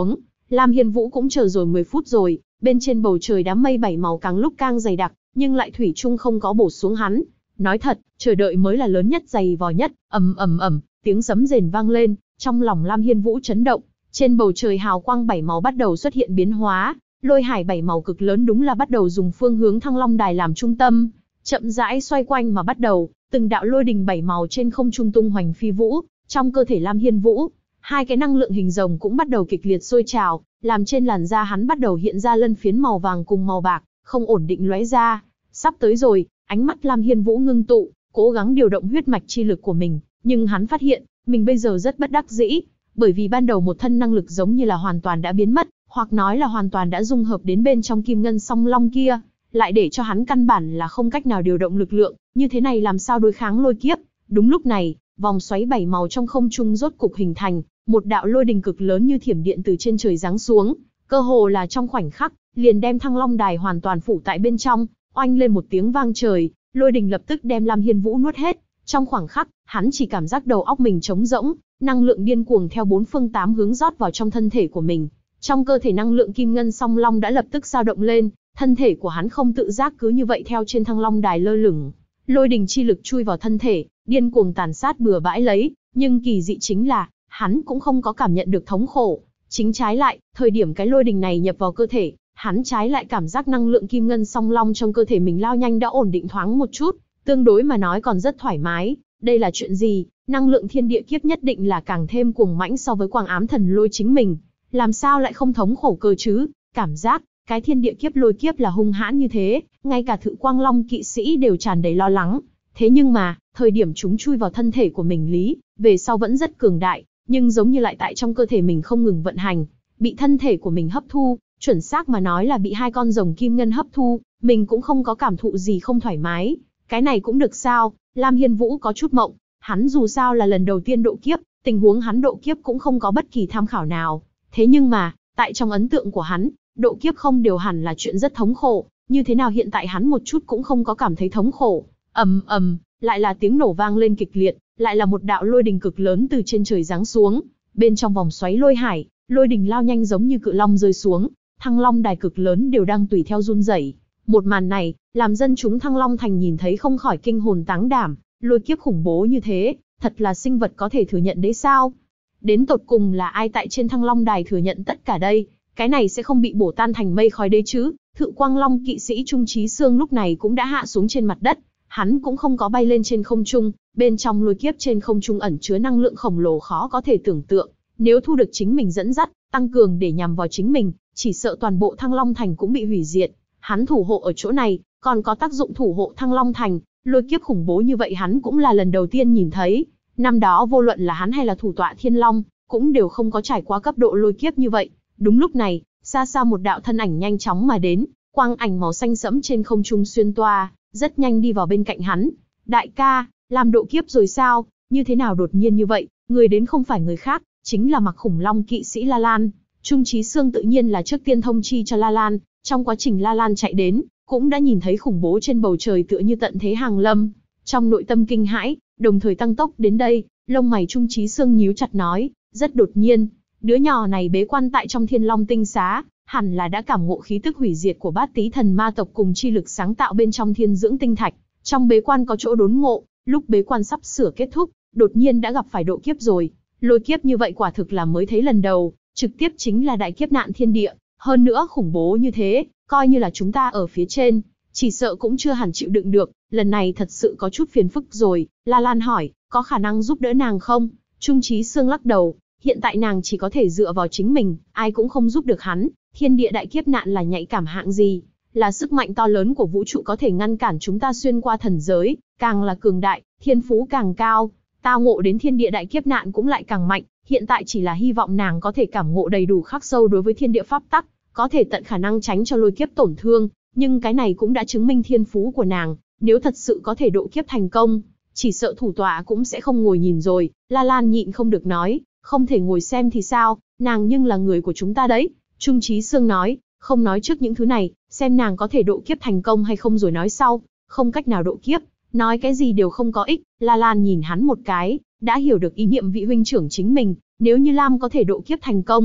Lam Hiên Vũ cũng chờ rồi 10 phút rồi, bên trên bầu trời đám mây bảy màu càng lúc càng dày đặc, nhưng lại thủy chung không có bổ xuống hắn. Nói thật, chờ đợi mới là lớn nhất dày vò nhất. Ầm ầm ầm, tiếng sấm rền vang lên, trong lòng Lam Hiên Vũ chấn động. Trên bầu trời hào quang bảy màu bắt đầu xuất hiện biến hóa, lôi hải bảy màu cực lớn đúng là bắt đầu dùng phương hướng Thăng Long Đài làm trung tâm, chậm rãi xoay quanh mà bắt đầu, từng đạo lôi đình bảy màu trên không trung tung hoành phi vũ, trong cơ thể Lam Hiên Vũ, hai cái năng lượng hình rồng cũng bắt đầu kịch liệt sôi trào, làm trên làn da hắn bắt đầu hiện ra lân phiến màu vàng cùng màu bạc, không ổn định lóe ra. Sắp tới rồi, ánh mắt Lam Hiên Vũ ngưng tụ, cố gắng điều động huyết mạch chi lực của mình, nhưng hắn phát hiện, mình bây giờ rất bất đắc dĩ, bởi vì ban đầu một thân năng lực giống như là hoàn toàn đã biến mất, hoặc nói là hoàn toàn đã dung hợp đến bên trong kim ngân song long kia, lại để cho hắn căn bản là không cách nào điều động lực lượng, như thế này làm sao đối kháng lôi kiếp. Đúng lúc này, vòng xoáy bảy màu trong không trung rốt cục hình thành, một đạo lôi đình cực lớn như thiểm điện từ trên trời giáng xuống, cơ hồ là trong khoảnh khắc, liền đem Thăng Long Đài hoàn toàn phủ tại bên trong, oanh lên một tiếng vang trời, lôi đình lập tức đem Lam Hiên Vũ nuốt hết. Trong khoảng khắc, hắn chỉ cảm giác đầu óc mình trống rỗng, năng lượng điên cuồng theo bốn phương tám hướng rót vào trong thân thể của mình. Trong cơ thể năng lượng kim ngân song long đã lập tức dao động lên, thân thể của hắn không tự giác cứ như vậy theo trên Thăng Long Đài lơ lửng. Lôi đình chi lực chui vào thân thể, điên cuồng tàn sát bừa bãi lấy, nhưng kỳ dị chính là, hắn cũng không có cảm nhận được thống khổ. Chính trái lại, thời điểm cái lôi đình này nhập vào cơ thể, hắn trái lại cảm giác năng lượng kim ngân song long trong cơ thể mình lao nhanh đã ổn định thoáng một chút, tương đối mà nói còn rất thoải mái. Đây là chuyện gì? Năng lượng thiên địa kiếp nhất định là càng thêm cuồng mãnh so với quang ám thần lôi chính mình. Làm sao lại không thống khổ cơ chứ? Cảm giác, cái thiên địa kiếp lôi kiếp là hung hãn như thế, ngay cả Thự Quang Long kỵ sĩ đều tràn đầy lo lắng. Thế nhưng mà, thời điểm chúng chui vào thân thể của mình về sau vẫn rất cường đại, nhưng giống như lại tại trong cơ thể mình không ngừng vận hành, bị thân thể của mình hấp thu, chuẩn xác mà nói là bị hai con rồng kim ngân hấp thu, mình cũng không có cảm thụ gì không thoải mái. Cái này cũng được sao? Lam Hiên Vũ có chút mộng, hắn dù sao là lần đầu tiên độ kiếp, tình huống hắn độ kiếp cũng không có bất kỳ tham khảo nào. Thế nhưng mà, tại trong ấn tượng của hắn, độ kiếp không đều hẳn là chuyện rất thống khổ, như thế nào hiện tại hắn một chút cũng không có cảm thấy thống khổ. Ầm ầm, lại là tiếng nổ vang lên kịch liệt, lại là một đạo lôi đình cực lớn từ trên trời giáng xuống, bên trong vòng xoáy lôi hải, lôi đình lao nhanh giống như cự long rơi xuống, Thăng Long Đài cực lớn đều đang tùy theo run rẩy. Một màn này, làm dân chúng Thăng Long Thành nhìn thấy không khỏi kinh hồn táng đảm, lôi kiếp khủng bố như thế, thật là sinh vật có thể thừa nhận đấy sao? Đến tột cùng là ai tại trên Thăng Long Đài thừa nhận tất cả đây? Cái này sẽ không bị bổ tan thành mây khói đấy chứ? Thự Quang Long kỵ sĩ Trung Chí Xương lúc này cũng đã hạ xuống trên mặt đất, hắn cũng không có bay lên trên không trung, bên trong lôi kiếp trên không trung ẩn chứa năng lượng khổng lồ khó có thể tưởng tượng, nếu thu được chính mình dẫn dắt, tăng cường để nhằm vào chính mình, chỉ sợ toàn bộ Thăng Long Thành cũng bị hủy diệt. Hắn thủ hộ ở chỗ này, còn có tác dụng thủ hộ Thăng Long Thành, lôi kiếp khủng bố như vậy hắn cũng là lần đầu tiên nhìn thấy. Năm đó vô luận là hắn hay là thủ tọa Thiên Long, cũng đều không có trải qua cấp độ lôi kiếp như vậy. Đúng lúc này, xa xa một đạo thân ảnh nhanh chóng mà đến, quang ảnh màu xanh sẫm trên không trung xuyên toa, rất nhanh đi vào bên cạnh hắn. Đại ca, làm độ kiếp rồi sao? Như thế nào đột nhiên như vậy? Người đến không phải người khác, chính là Mặc Khủng Long kỵ sĩ La Lan. Trung Chí Xương tự nhiên là trước tiên thông chi cho La Lan, trong quá trình La Lan chạy đến, cũng đã nhìn thấy khủng bố trên bầu trời tựa như tận thế hàng lâm. Trong nội tâm kinh hãi, đồng thời tăng tốc đến đây, lông mày Trung Chí Xương nhíu chặt nói, rất đột nhiên, đứa nhỏ này bế quan tại trong Thiên Long tinh xá, hẳn là đã cảm ngộ khí tức hủy diệt của Bát Tý thần ma tộc cùng chi lực sáng tạo bên trong Thiên Dưỡng tinh thạch. Trong bế quan có chỗ đốn ngộ, lúc bế quan sắp sửa kết thúc, đột nhiên đã gặp phải độ kiếp rồi. Lôi kiếp như vậy quả thực là mới thấy lần đầu, trực tiếp chính là đại kiếp nạn thiên địa, hơn nữa khủng bố như thế, coi như là chúng ta ở phía trên, chỉ sợ cũng chưa hẳn chịu đựng được, lần này thật sự có chút phiền phức rồi. La Lan hỏi, có khả năng giúp đỡ nàng không? Trung Chí Xương lắc đầu, hiện tại nàng chỉ có thể dựa vào chính mình, ai cũng không giúp được hắn. Thiên địa đại kiếp nạn là nhạy cảm hạng gì? Là sức mạnh to lớn của vũ trụ có thể ngăn cản chúng ta xuyên qua thần giới, càng là cường đại, thiên phú càng cao, tao ngộ đến thiên địa đại kiếp nạn cũng lại càng mạnh. Hiện tại chỉ là hy vọng nàng có thể cảm ngộ đầy đủ khắc sâu đối với thiên địa pháp tắc, có thể tận khả năng tránh cho lôi kiếp tổn thương, nhưng cái này cũng đã chứng minh thiên phú của nàng, nếu thật sự có thể độ kiếp thành công, chỉ sợ thủ tọa cũng sẽ không ngồi nhìn rồi. La Lan nhịn không được nói, không thể ngồi xem thì sao, nàng nhưng là người của chúng ta đấy. Trung Chí Xương nói, không nói trước những thứ này, xem nàng có thể độ kiếp thành công hay không rồi nói sau, không cách nào độ kiếp, nói cái gì đều không có ích. La Lan nhìn hắn một cái, đã hiểu được ý niệm vị huynh trưởng chính mình, nếu như Lam có thể độ kiếp thành công,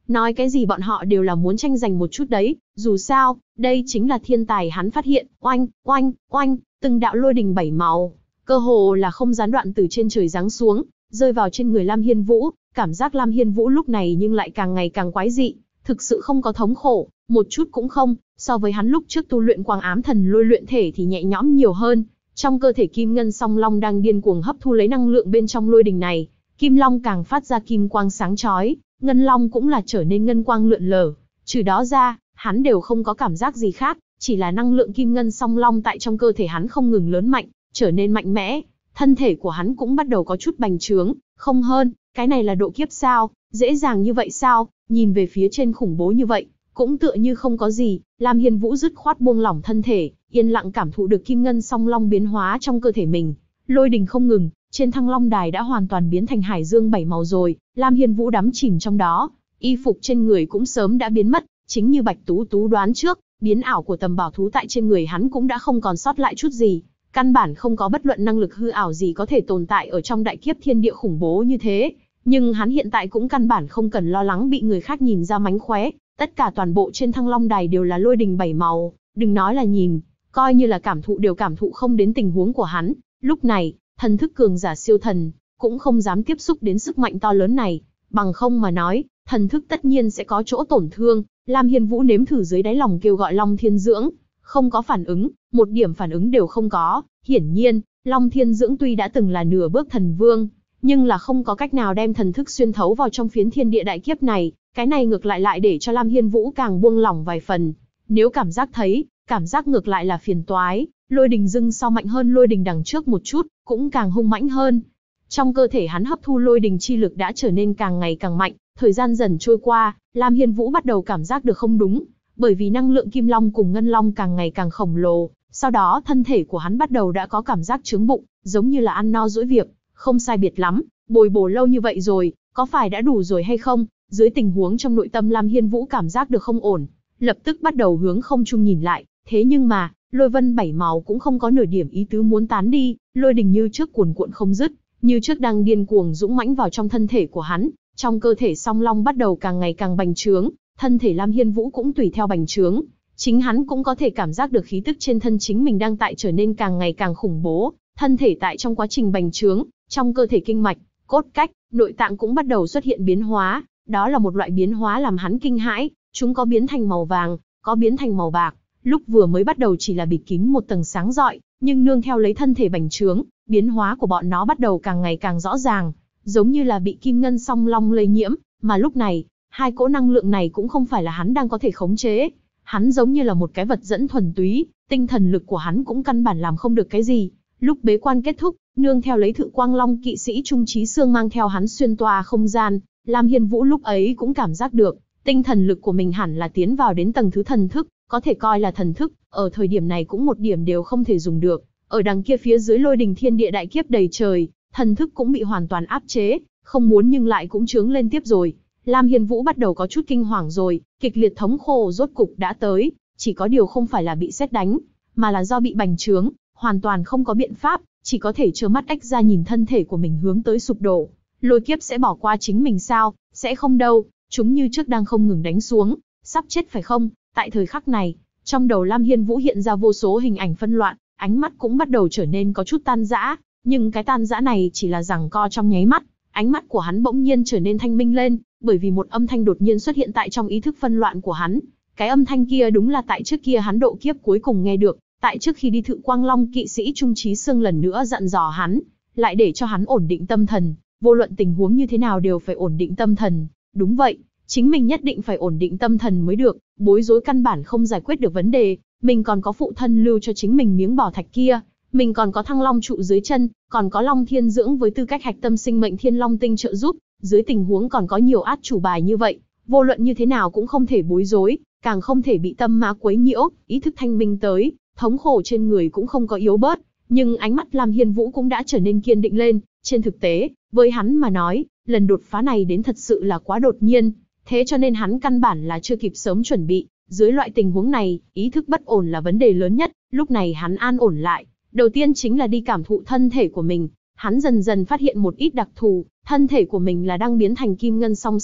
Nói cái gì bọn họ đều là muốn tranh giành một chút đấy, dù sao, đây chính là thiên tài hắn phát hiện, oanh, oanh, oanh, từng đạo lôi đình bảy màu, cơ hồ là không gián đoạn từ trên trời giáng xuống, rơi vào trên người Lam Hiên Vũ, cảm giác Lam Hiên Vũ lúc này nhưng lại càng ngày càng quái dị, thực sự không có thống khổ, một chút cũng không, so với hắn lúc trước tu luyện Quang Ám Thần Lôi luyện thể thì nhẹ nhõm nhiều hơn. Trong cơ thể Kim Ngân Song Long đang điên cuồng hấp thu lấy năng lượng bên trong lôi đình này, Kim Long càng phát ra kim quang sáng chói, Ngân Long cũng là trở nên ngân quang lượn lờ. Trừ đó ra, hắn đều không có cảm giác gì khác, chỉ là năng lượng Kim Ngân Song Long tại trong cơ thể hắn không ngừng lớn mạnh, trở nên mạnh mẽ. Thân thể của hắn cũng bắt đầu có chút bành trướng, không hơn, cái này là độ kiếp sao, dễ dàng như vậy sao, nhìn về phía trên khủng bố như vậy, cũng tựa như không có gì. Lam Hiên Vũ dứt khoát buông lỏng thân thể, yên lặng cảm thụ được Kim Ngân Song Long biến hóa trong cơ thể mình. Lôi đình không ngừng, trên Thăng Long Đài đã hoàn toàn biến thành hải dương bảy màu rồi, Lam Hiên Vũ đắm chìm trong đó, y phục trên người cũng sớm đã biến mất, chính như Bạch Tú Tú đoán trước, biến ảo của tầm bảo thú tại trên người hắn cũng đã không còn sót lại chút gì, căn bản không có bất luận năng lực hư ảo gì có thể tồn tại ở trong đại kiếp thiên địa khủng bố như thế. Nhưng hắn hiện tại cũng căn bản không cần lo lắng bị người khác nhìn ra mánh khóe, tất cả toàn bộ trên Thăng Long Đài đều là lôi đình bảy màu, đừng nói là nhìn, coi như là cảm thụ đều cảm thụ không đến tình huống của hắn. Lúc này, thần thức cường giả siêu thần cũng không dám tiếp xúc đến sức mạnh to lớn này, bằng không mà nói, thần thức tất nhiên sẽ có chỗ tổn thương. Lam Hiên Vũ nếm thử dưới đáy lòng kêu gọi Long Thiên Dưỡng, không có phản ứng, một điểm phản ứng đều không có. Hiển nhiên, Long Thiên Dưỡng tuy đã từng là nửa bước thần vương, nhưng là không có cách nào đem thần thức xuyên thấu vào trong phiến thiên địa đại kiếp này, cái này ngược lại để cho Lam Hiên Vũ càng buông lỏng vài phần. Nếu cảm giác thấy, cảm giác ngược lại là phiền toái, lôi đình dưng sau mạnh hơn lôi đình đằng trước một chút, cũng càng hung mãnh hơn. Trong cơ thể hắn hấp thu lôi đình chi lực đã trở nên càng ngày càng mạnh, thời gian dần trôi qua, Lam Hiên Vũ bắt đầu cảm giác được không đúng, bởi vì năng lượng Kim Long cùng Ngân Long càng ngày càng khổng lồ, sau đó thân thể của hắn bắt đầu đã có cảm giác chướng bụng, giống như là ăn no dỗi việc, không sai biệt lắm, bồi bổ lâu như vậy rồi, có phải đã đủ rồi hay không? Dưới tình huống trong nội tâm Lam Hiên Vũ cảm giác được không ổn, lập tức bắt đầu hướng không trung nhìn lại, thế nhưng mà, lôi vân bảy màu cũng không có nửa điểm ý tứ muốn tán đi, lôi đình như trước cuồn cuộn không dứt, như trước đang điên cuồng dũng mãnh vào trong thân thể của hắn. Trong cơ thể song long bắt đầu càng ngày càng bành trướng, thân thể Lam Hiên Vũ cũng tùy theo bành trướng. Chính hắn cũng có thể cảm giác được khí tức trên thân chính mình đang tại trở nên càng ngày càng khủng bố, thân thể tại trong quá trình bành trướng, trong cơ thể kinh mạch, cốt cách, nội tạng cũng bắt đầu xuất hiện biến hóa, đó là một loại biến hóa làm hắn kinh hãi, chúng có biến thành màu vàng, có biến thành màu bạc, lúc vừa mới bắt đầu chỉ là bịt kín một tầng sáng rọi, nhưng nương theo lấy thân thể bành trướng, biến hóa của bọn nó bắt đầu càng ngày càng rõ ràng, giống như là bị Kim Ngân Song Long lây nhiễm, mà lúc này, hai cỗ năng lượng này cũng không phải là hắn đang có thể khống chế. Hắn giống như là một cái vật dẫn thuần túy, tinh thần lực của hắn cũng căn bản làm không được cái gì. Lúc bế quan kết thúc, nương theo lấy Thự Quang Long kỵ sĩ Trung Chí Sương mang theo hắn xuyên toa không gian, Lam Hiên Vũ lúc ấy cũng cảm giác được, tinh thần lực của mình hẳn là tiến vào đến tầng thứ thần thức, có thể coi là thần thức, ở thời điểm này cũng một điểm đều không thể dùng được. Ở đằng kia phía dưới lôi đình thiên địa đại kiếp đầy trời, thần thức cũng bị hoàn toàn áp chế, không muốn nhưng lại cũng chướng lên tiếp rồi. Lam Hiên Vũ bắt đầu có chút kinh hoàng rồi, kịch liệt thống khổ rốt cục đã tới, chỉ có điều không phải là bị sét đánh, mà là do bị bành trướng, hoàn toàn không có biện pháp, chỉ có thể trơ mắt ếch ra nhìn thân thể của mình hướng tới sụp đổ. Lôi kiếp sẽ bỏ qua chính mình sao? Sẽ không đâu, chúng như trước đang không ngừng đánh xuống, sắp chết phải không? Tại thời khắc này, trong đầu Lam Hiên Vũ hiện ra vô số hình ảnh phân loạn, ánh mắt cũng bắt đầu trở nên có chút tan rã, nhưng cái tan rã này chỉ là giằng co trong nháy mắt, ánh mắt của hắn bỗng nhiên trở nên thanh minh lên, bởi vì một âm thanh đột nhiên xuất hiện tại trong ý thức phân loạn của hắn. Cái âm thanh kia đúng là tại trước kia hắn độ kiếp cuối cùng nghe được, tại trước khi đi Thự Quang Long kỵ sĩ Trung Chí Sương lần nữa dặn dò hắn, lại để cho hắn ổn định tâm thần, vô luận tình huống như thế nào đều phải ổn định tâm thần. Đúng vậy, chính mình nhất định phải ổn định tâm thần mới được, bối rối căn bản không giải quyết được vấn đề, mình còn có phụ thân lưu cho chính mình miếng bảo thạch kia, mình còn có Thăng Long trụ dưới chân, còn có Long Thiên Dưỡng với tư cách hạch tâm sinh mệnh Thiên Long tinh trợ giúp, dưới tình huống còn có nhiều át chủ bài như vậy, vô luận như thế nào cũng không thể bối rối, càng không thể bị tâm ma quấy nhiễu. Ý thức thanh minh tới, thống khổ trên người cũng không có yếu bớt, nhưng ánh mắt Lam Hiên Vũ cũng đã trở nên kiên định lên. Trên thực tế, với hắn mà nói, lần đột phá này đến thật sự là quá đột nhiên, thế cho nên hắn căn bản là chưa kịp sớm chuẩn bị. Dưới loại tình huống này, ý thức bất ổn là vấn đề lớn nhất. Lúc này hắn an ổn lại, đầu tiên chính là đi cảm thụ thân thể của mình. Hắn dần dần phát hiện một ít đặc thù, thân thể của mình là đang biến thành kim ngân song sắc,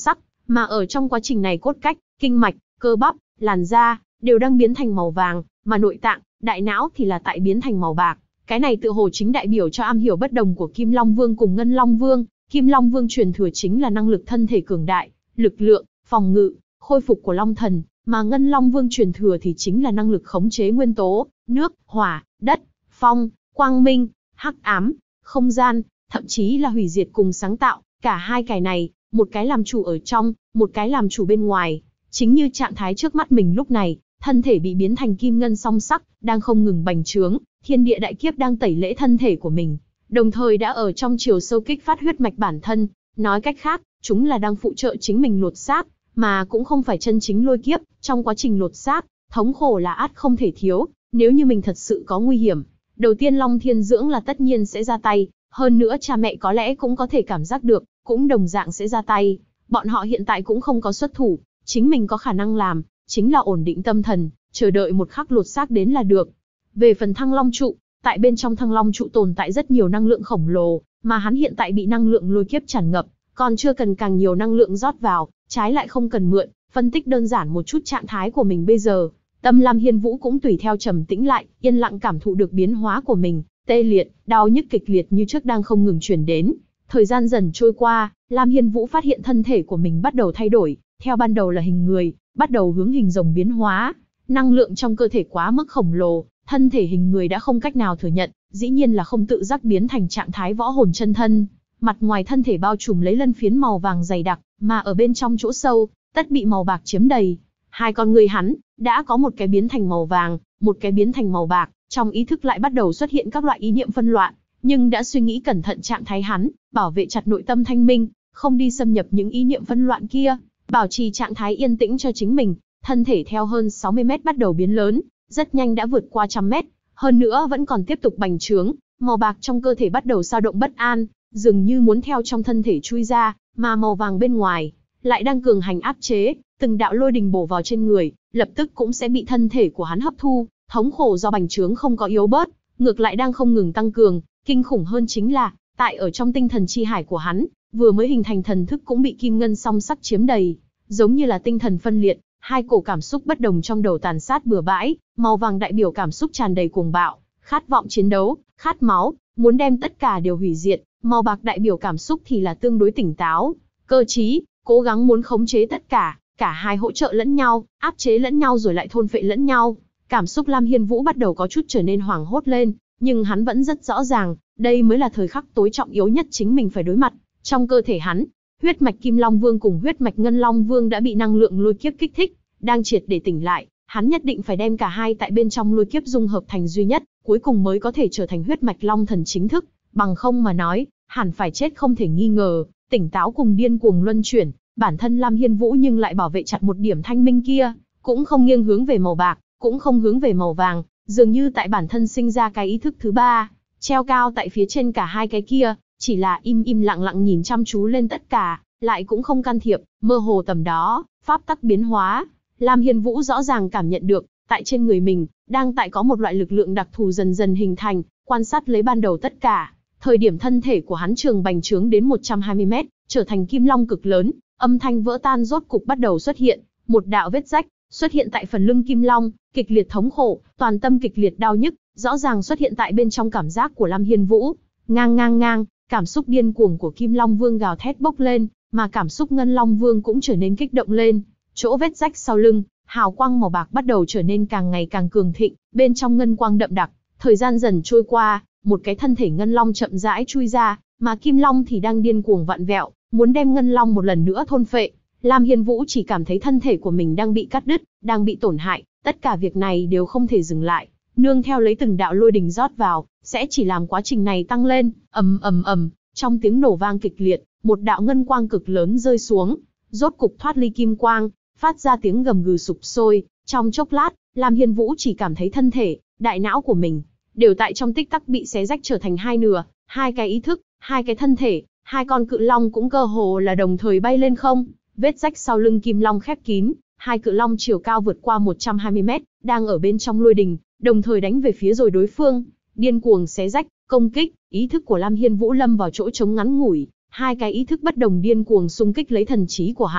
Mà ở trong quá trình này cốt cách, kinh mạch, cơ bắp, làn da đều đang biến thành màu vàng, mà nội tạng, đại não thì là tại biến thành màu bạc. Cái này tựa hồ chính đại biểu cho am hiểu bất đồng của Kim Long Vương cùng Ngân Long Vương. Kim Long Vương truyền thừa chính là năng lực thân thể cường đại, lực lượng, phòng ngự, khôi phục của Long Thần, mà Ngân Long Vương truyền thừa thì chính là năng lực khống chế nguyên tố, nước, hỏa, đất, phong, quang minh, hắc ám, không gian, thậm chí là hủy diệt cùng sáng tạo. Cả hai cái này, một cái làm chủ ở trong, một cái làm chủ bên ngoài. Chính như trạng thái trước mắt mình lúc này, thân thể bị biến thành kim ngân song sắc, đang không ngừng bành trướng, thiên địa đại kiếp đang tẩy lễ thân thể của mình, đồng thời đã ở trong chiều sâu kích phát huyết mạch bản thân. Nói cách khác, chúng là đang phụ trợ chính mình lột xác, mà cũng không phải chân chính lôi kiếp. Trong quá trình lột xác, thống khổ là ắt không thể thiếu. Nếu như mình thật sự có nguy hiểm, đầu tiên Long Thiên Dưỡng là tất nhiên sẽ ra tay, hơn nữa cha mẹ có lẽ cũng có thể cảm giác được, cũng đồng dạng sẽ ra tay. Bọn họ hiện tại cũng không có xuất thủ, chính mình có khả năng làm, chính là ổn định tâm thần, chờ đợi một khắc lột xác đến là được. Về phần Thăng Long trụ, tại bên trong Thăng Long trụ tồn tại rất nhiều năng lượng khổng lồ, mà hắn hiện tại bị năng lượng lôi kiếp tràn ngập, còn chưa cần càng nhiều năng lượng rót vào, trái lại không cần mượn. Phân tích đơn giản một chút trạng thái của mình bây giờ, tâm Lam Hiên Vũ cũng tùy theo trầm tĩnh lại, yên lặng cảm thụ được biến hóa của mình. Tê liệt, đau nhức kịch liệt như trước đang không ngừng truyền đến. Thời gian dần trôi qua, Lam Hiên Vũ phát hiện thân thể của mình bắt đầu thay đổi, theo ban đầu là hình người, bắt đầu hướng hình rồng biến hóa. Năng lượng trong cơ thể quá mức khổng lồ, thân thể hình người đã không cách nào thừa nhận, dĩ nhiên là không tự giác biến thành trạng thái võ hồn chân thân. Mặt ngoài thân thể bao trùm lấy lân phiến màu vàng dày đặc, mà ở bên trong chỗ sâu, tất bị màu bạc chiếm đầy. Hai con người hắn đã có một cái biến thành màu vàng, một cái biến thành màu bạc, trong ý thức lại bắt đầu xuất hiện các loại ý niệm phân loạn, nhưng đã suy nghĩ cẩn thận trạng thái hắn, bảo vệ chặt nội tâm thanh minh, không đi xâm nhập những ý niệm phân loạn kia, bảo trì trạng thái yên tĩnh cho chính mình. Thân thể theo hơn 60 mét bắt đầu biến lớn, rất nhanh đã vượt qua 100 mét, hơn nữa vẫn còn tiếp tục bành trướng, màu bạc trong cơ thể bắt đầu dao động bất an, dường như muốn theo trong thân thể chui ra, mà màu vàng bên ngoài lại đang cường hành áp chế, từng đạo lôi đình bổ vào trên người, lập tức cũng sẽ bị thân thể của hắn hấp thu. Thống khổ do bành trướng không có yếu bớt, ngược lại đang không ngừng tăng cường. Kinh khủng hơn chính là, tại ở trong tinh thần chi hải của hắn, vừa mới hình thành thần thức cũng bị kim ngân song sắc chiếm đầy, giống như là tinh thần phân liệt. Hai cổ cảm xúc bất đồng trong đầu tàn sát bừa bãi, màu vàng đại biểu cảm xúc tràn đầy cuồng bạo, khát vọng chiến đấu, khát máu, muốn đem tất cả đều hủy diệt. Màu bạc đại biểu cảm xúc thì là tương đối tỉnh táo, cơ trí, cố gắng muốn khống chế tất cả. Cả hai hỗ trợ lẫn nhau, áp chế lẫn nhau rồi lại thôn phệ lẫn nhau. Cảm xúc Lam Hiên Vũ bắt đầu có chút trở nên hoảng hốt lên, nhưng hắn vẫn rất rõ ràng, đây mới là thời khắc tối trọng yếu nhất chính mình phải đối mặt. Trong cơ thể hắn, huyết mạch Kim Long Vương cùng huyết mạch Ngân Long Vương đã bị năng lượng lôi kiếp kích thích, đang triệt để tỉnh lại. Hắn nhất định phải đem cả hai tại bên trong lôi kiếp dung hợp thành duy nhất, cuối cùng mới có thể trở thành huyết mạch Long Thần chính thức. Bằng không mà nói, hẳn phải chết không thể nghi ngờ. Tỉnh táo cùng điên cuồng luân chuyển, bản thân Lam Hiên Vũ nhưng lại bảo vệ chặt một điểm thanh minh kia, cũng không nghiêng hướng về màu bạc, cũng không hướng về màu vàng, dường như tại bản thân sinh ra cái ý thức thứ ba, treo cao tại phía trên cả hai cái kia, chỉ là im im lặng lặng nhìn chăm chú lên tất cả, lại cũng không can thiệp. Mơ hồ tầm đó, pháp tắc biến hóa, Lam Hiên Vũ rõ ràng cảm nhận được, tại trên người mình, đang tại có một loại lực lượng đặc thù dần dần hình thành. Quan sát lấy ban đầu tất cả, thời điểm thân thể của hắn trường bành trướng đến 120 mét, trở thành kim long cực lớn, âm thanh vỡ tan rốt cục bắt đầu xuất hiện, một đạo vết rách xuất hiện tại phần lưng kim long, kịch liệt thống khổ, toàn tâm kịch liệt đau nhức, rõ ràng xuất hiện tại bên trong cảm giác của Lam Hiên Vũ. Ngang, cảm xúc điên cuồng của Kim Long Vương gào thét bốc lên, mà cảm xúc Ngân Long Vương cũng trở nên kích động lên. Chỗ vết rách sau lưng, hào quang màu bạc bắt đầu trở nên càng ngày càng cường thịnh, bên trong ngân quang đậm đặc. Thời gian dần trôi qua, một cái thân thể Ngân Long chậm rãi chui ra, mà Kim Long thì đang điên cuồng vặn vẹo, muốn đem Ngân Long một lần nữa thôn phệ. Lam Hiên Vũ chỉ cảm thấy thân thể của mình đang bị cắt đứt, đang bị tổn hại, tất cả việc này đều không thể dừng lại. Nương theo lấy từng đạo lôi đình rót vào, sẽ chỉ làm quá trình này tăng lên. Ầm, trong tiếng nổ vang kịch liệt, một đạo ngân quang cực lớn rơi xuống, rốt cục thoát ly kim quang, phát ra tiếng gầm gừ sục sôi. Trong chốc lát, Lam Hiên Vũ chỉ cảm thấy thân thể, đại não của mình đều tại trong tích tắc bị xé rách trở thành hai nửa, hai cái ý thức, hai cái thân thể, hai con cự long cũng cơ hồ là đồng thời bay lên không. Vết rách sau lưng kim long khép kín, hai cự long chiều cao vượt qua 120 mét, đang ở bên trong lôi đình, đồng thời đánh về phía rồi đối phương, điên cuồng xé rách, công kích. Ý thức của Lam Hiên Vũ lâm vào chỗ trống ngắn ngủi, hai cái ý thức bất đồng điên cuồng xung kích lấy thần trí của hắn.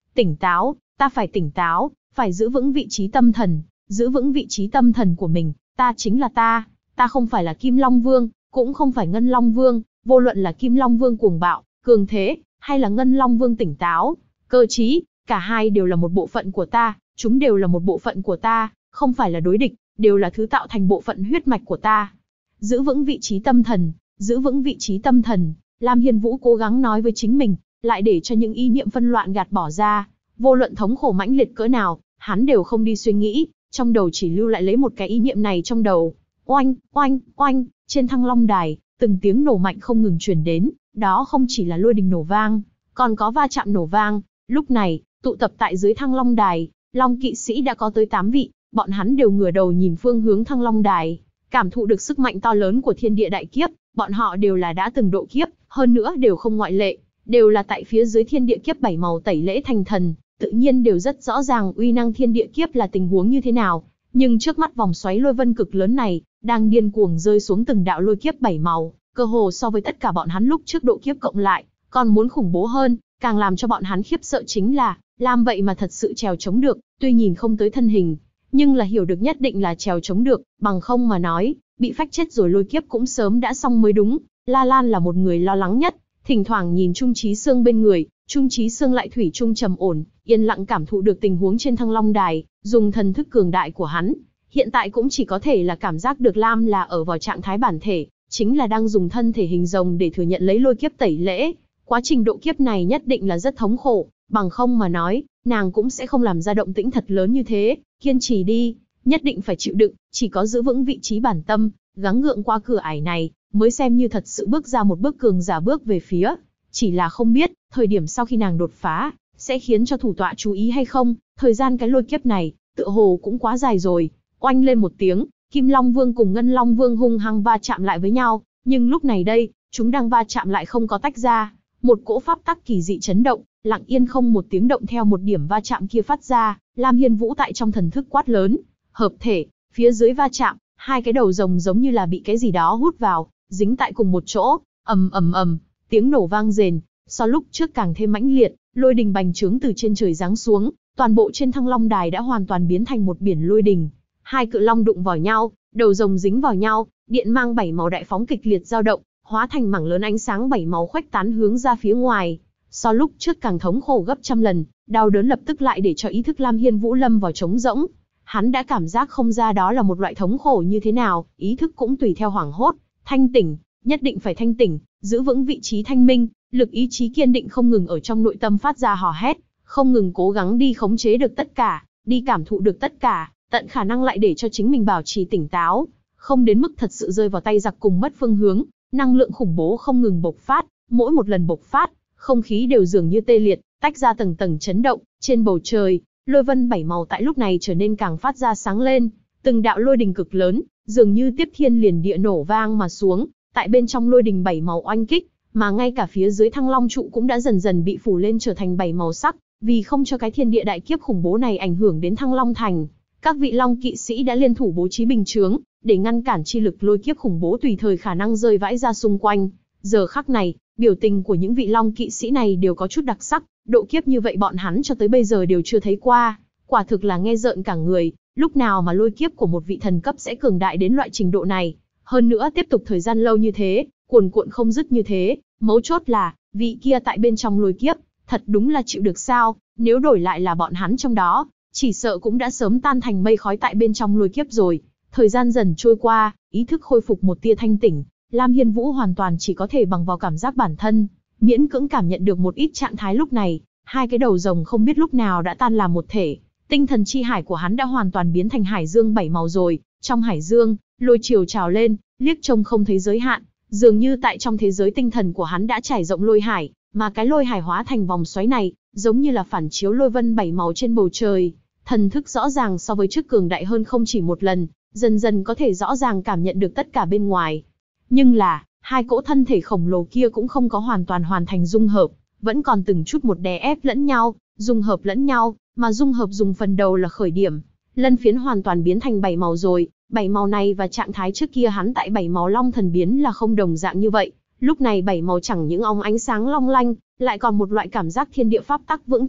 Tỉnh táo, ta phải tỉnh táo, phải giữ vững vị trí tâm thần, giữ vững vị trí tâm thần của mình, ta chính là ta không phải là Kim Long Vương, cũng không phải Ngân Long Vương, vô luận là Kim Long Vương cuồng bạo, cường thế, hay là Ngân Long Vương tỉnh táo, cơ trí, cả hai đều là một bộ phận của ta, chúng đều là một bộ phận của ta, không phải là đối địch, đều là thứ tạo thành bộ phận huyết mạch của ta. Giữ vững vị trí tâm thần, giữ vững vị trí tâm thần, Lam Hiên Vũ cố gắng nói với chính mình, lại để cho những ý niệm phân loạn gạt bỏ ra, vô luận thống khổ mãnh liệt cỡ nào, hắn đều không đi suy nghĩ, trong đầu chỉ lưu lại lấy một cái ý niệm này trong đầu. Oanh, oanh, oanh, trên Thăng Long Đài, từng tiếng nổ mạnh không ngừng truyền đến, đó không chỉ là lôi đình nổ vang, còn có va chạm nổ vang. Lúc này, tụ tập tại dưới Thăng Long Đài, Long kỵ sĩ đã có tới 8 vị, bọn hắn đều ngửa đầu nhìn phương hướng Thăng Long Đài, cảm thụ được sức mạnh to lớn của thiên địa đại kiếp, bọn họ đều là đã từng độ kiếp, hơn nữa đều không ngoại lệ, đều là tại phía dưới thiên địa kiếp 7 màu tẩy lễ thành thần, tự nhiên đều rất rõ ràng uy năng thiên địa kiếp là tình huống như thế nào. Nhưng trước mắt vòng xoáy lôi vân cực lớn này, đang điên cuồng rơi xuống từng đạo lôi kiếp 7 màu, cơ hồ so với tất cả bọn hắn lúc trước độ kiếp cộng lại, còn muốn khủng bố hơn, càng làm cho bọn hắn khiếp sợ chính là, Lam vậy mà thật sự trèo chống được, tuy nhìn không tới thân hình, nhưng là hiểu được nhất định là trèo chống được, bằng không mà nói, bị phách chết rồi lôi kiếp cũng sớm đã xong mới đúng. La Lan là một người lo lắng nhất, thỉnh thoảng nhìn Trung Chí Sương bên người, Trung Chí Sương lại thủy chung trầm ổn, yên lặng cảm thụ được tình huống trên Thăng Long Đài, dùng thần thức cường đại của hắn, hiện tại cũng chỉ có thể là cảm giác được Lam là ở vào trạng thái bản thể, chính là đang dùng thân thể hình rồng để thừa nhận lấy lôi kiếp tẩy lễ. Quá trình độ kiếp này nhất định là rất thống khổ, bằng không mà nói, nàng cũng sẽ không làm ra động tĩnh thật lớn như thế. Kiên trì đi, nhất định phải chịu đựng, chỉ có giữ vững vị trí bản tâm, gắng gượng qua cửa ải này, mới xem như thật sự bước ra một bước cường giả bước về phía. Chỉ là không biết, thời điểm sau khi nàng đột phá, sẽ khiến cho thủ tọa chú ý hay không, thời gian cái lôi kiếp này, tựa hồ cũng quá dài rồi. Oanh lên một tiếng, Kim Long Vương cùng Ngân Long Vương hung hăng va chạm lại với nhau, nhưng lúc này đây, chúng đang va chạm lại không có tách ra. Một cỗ pháp tắc kỳ dị chấn động, lặng yên không một tiếng động theo một điểm va chạm kia phát ra. Lam Hiên Vũ tại trong thần thức quát lớn, hợp thể, phía dưới va chạm, hai cái đầu rồng giống như là bị cái gì đó hút vào, dính tại cùng một chỗ, ầm ầm ầm, tiếng nổ vang rền, so lúc trước càng thêm mãnh liệt, lôi đình bành trướng từ trên trời giáng xuống, toàn bộ trên Thăng Long Đài đã hoàn toàn biến thành một biển lôi đình. Hai cự long đụng vào nhau, đầu rồng dính vào nhau, điện mang 7 màu đại phóng kịch liệt dao động, hóa thành mảng lớn ánh sáng 7 màu khuếch tán hướng ra phía ngoài. So lúc trước càng thống khổ gấp trăm lần, đau đớn lập tức lại để cho ý thức Lam Hiên Vũ lâm vào trống rỗng. Hắn đã cảm giác không ra đó là một loại thống khổ như thế nào, ý thức cũng tùy theo hoảng hốt. Thanh tỉnh, nhất định phải thanh tỉnh, giữ vững vị trí thanh minh, lực ý chí kiên định không ngừng ở trong nội tâm phát ra hò hét, không ngừng cố gắng đi khống chế được tất cả, đi cảm thụ được tất cả, tận khả năng lại để cho chính mình bảo trì tỉnh táo, không đến mức thật sự rơi vào tay giặc cùng mất phương hướng. Năng lượng khủng bố không ngừng bộc phát, mỗi một lần bộc phát, không khí đều dường như tê liệt, tách ra tầng tầng chấn động. Trên bầu trời, lôi vân 7 màu tại lúc này trở nên càng phát ra sáng lên, từng đạo lôi đình cực lớn, dường như tiếp thiên liền địa nổ vang mà xuống, tại bên trong lôi đình 7 màu oanh kích, mà ngay cả phía dưới Thăng Long trụ cũng đã dần dần bị phủ lên trở thành 7 màu sắc, vì không cho cái thiên địa đại kiếp khủng bố này ảnh hưởng đến Thăng Long thành. Các vị Long kỵ sĩ đã liên thủ bố trí bình chướng, để ngăn cản chi lực lôi kiếp khủng bố tùy thời khả năng rơi vãi ra xung quanh. Giờ khắc này, biểu tình của những vị Long kỵ sĩ này đều có chút đặc sắc, độ kiếp như vậy bọn hắn cho tới bây giờ đều chưa thấy qua, quả thực là nghe rợn cả người. Lúc nào mà lôi kiếp của một vị thần cấp sẽ cường đại đến loại trình độ này, hơn nữa tiếp tục thời gian lâu như thế, cuồn cuộn không dứt như thế, mấu chốt là, vị kia tại bên trong lôi kiếp, thật đúng là chịu được sao, nếu đổi lại là bọn hắn trong đó, chỉ sợ cũng đã sớm tan thành mây khói tại bên trong lôi kiếp rồi. Thời gian dần trôi qua, ý thức khôi phục một tia thanh tỉnh, Lam Hiên Vũ hoàn toàn chỉ có thể bằng vào cảm giác bản thân, miễn cưỡng cảm nhận được một ít trạng thái lúc này. Hai cái đầu rồng không biết lúc nào đã tan làm một thể, tinh thần chi hải của hắn đã hoàn toàn biến thành hải dương 7 màu rồi. Trong hải dương, lôi triều trào lên, liếc trông không thấy giới hạn, dường như tại trong thế giới tinh thần của hắn đã trải rộng lôi hải, mà cái lôi hải hóa thành vòng xoáy này, giống như là phản chiếu lôi vân 7 màu trên bầu trời. Thần thức rõ ràng so với trước cường đại hơn không chỉ một lần, dần dần có thể rõ ràng cảm nhận được tất cả bên ngoài. Nhưng là, hai cỗ thân thể khổng lồ kia cũng không có hoàn toàn hoàn thành dung hợp, vẫn còn từng chút một đè ép lẫn nhau, dung hợp lẫn nhau, mà dung hợp dùng phần đầu là khởi điểm. Lân phiến hoàn toàn biến thành 7 màu rồi, 7 màu này và trạng thái trước kia hắn tại 7 màu long thần biến là không đồng dạng như vậy. Lúc này 7 màu chẳng những óng ánh sáng long lanh, lại còn một loại cảm giác thiên địa pháp tắc vững chắc,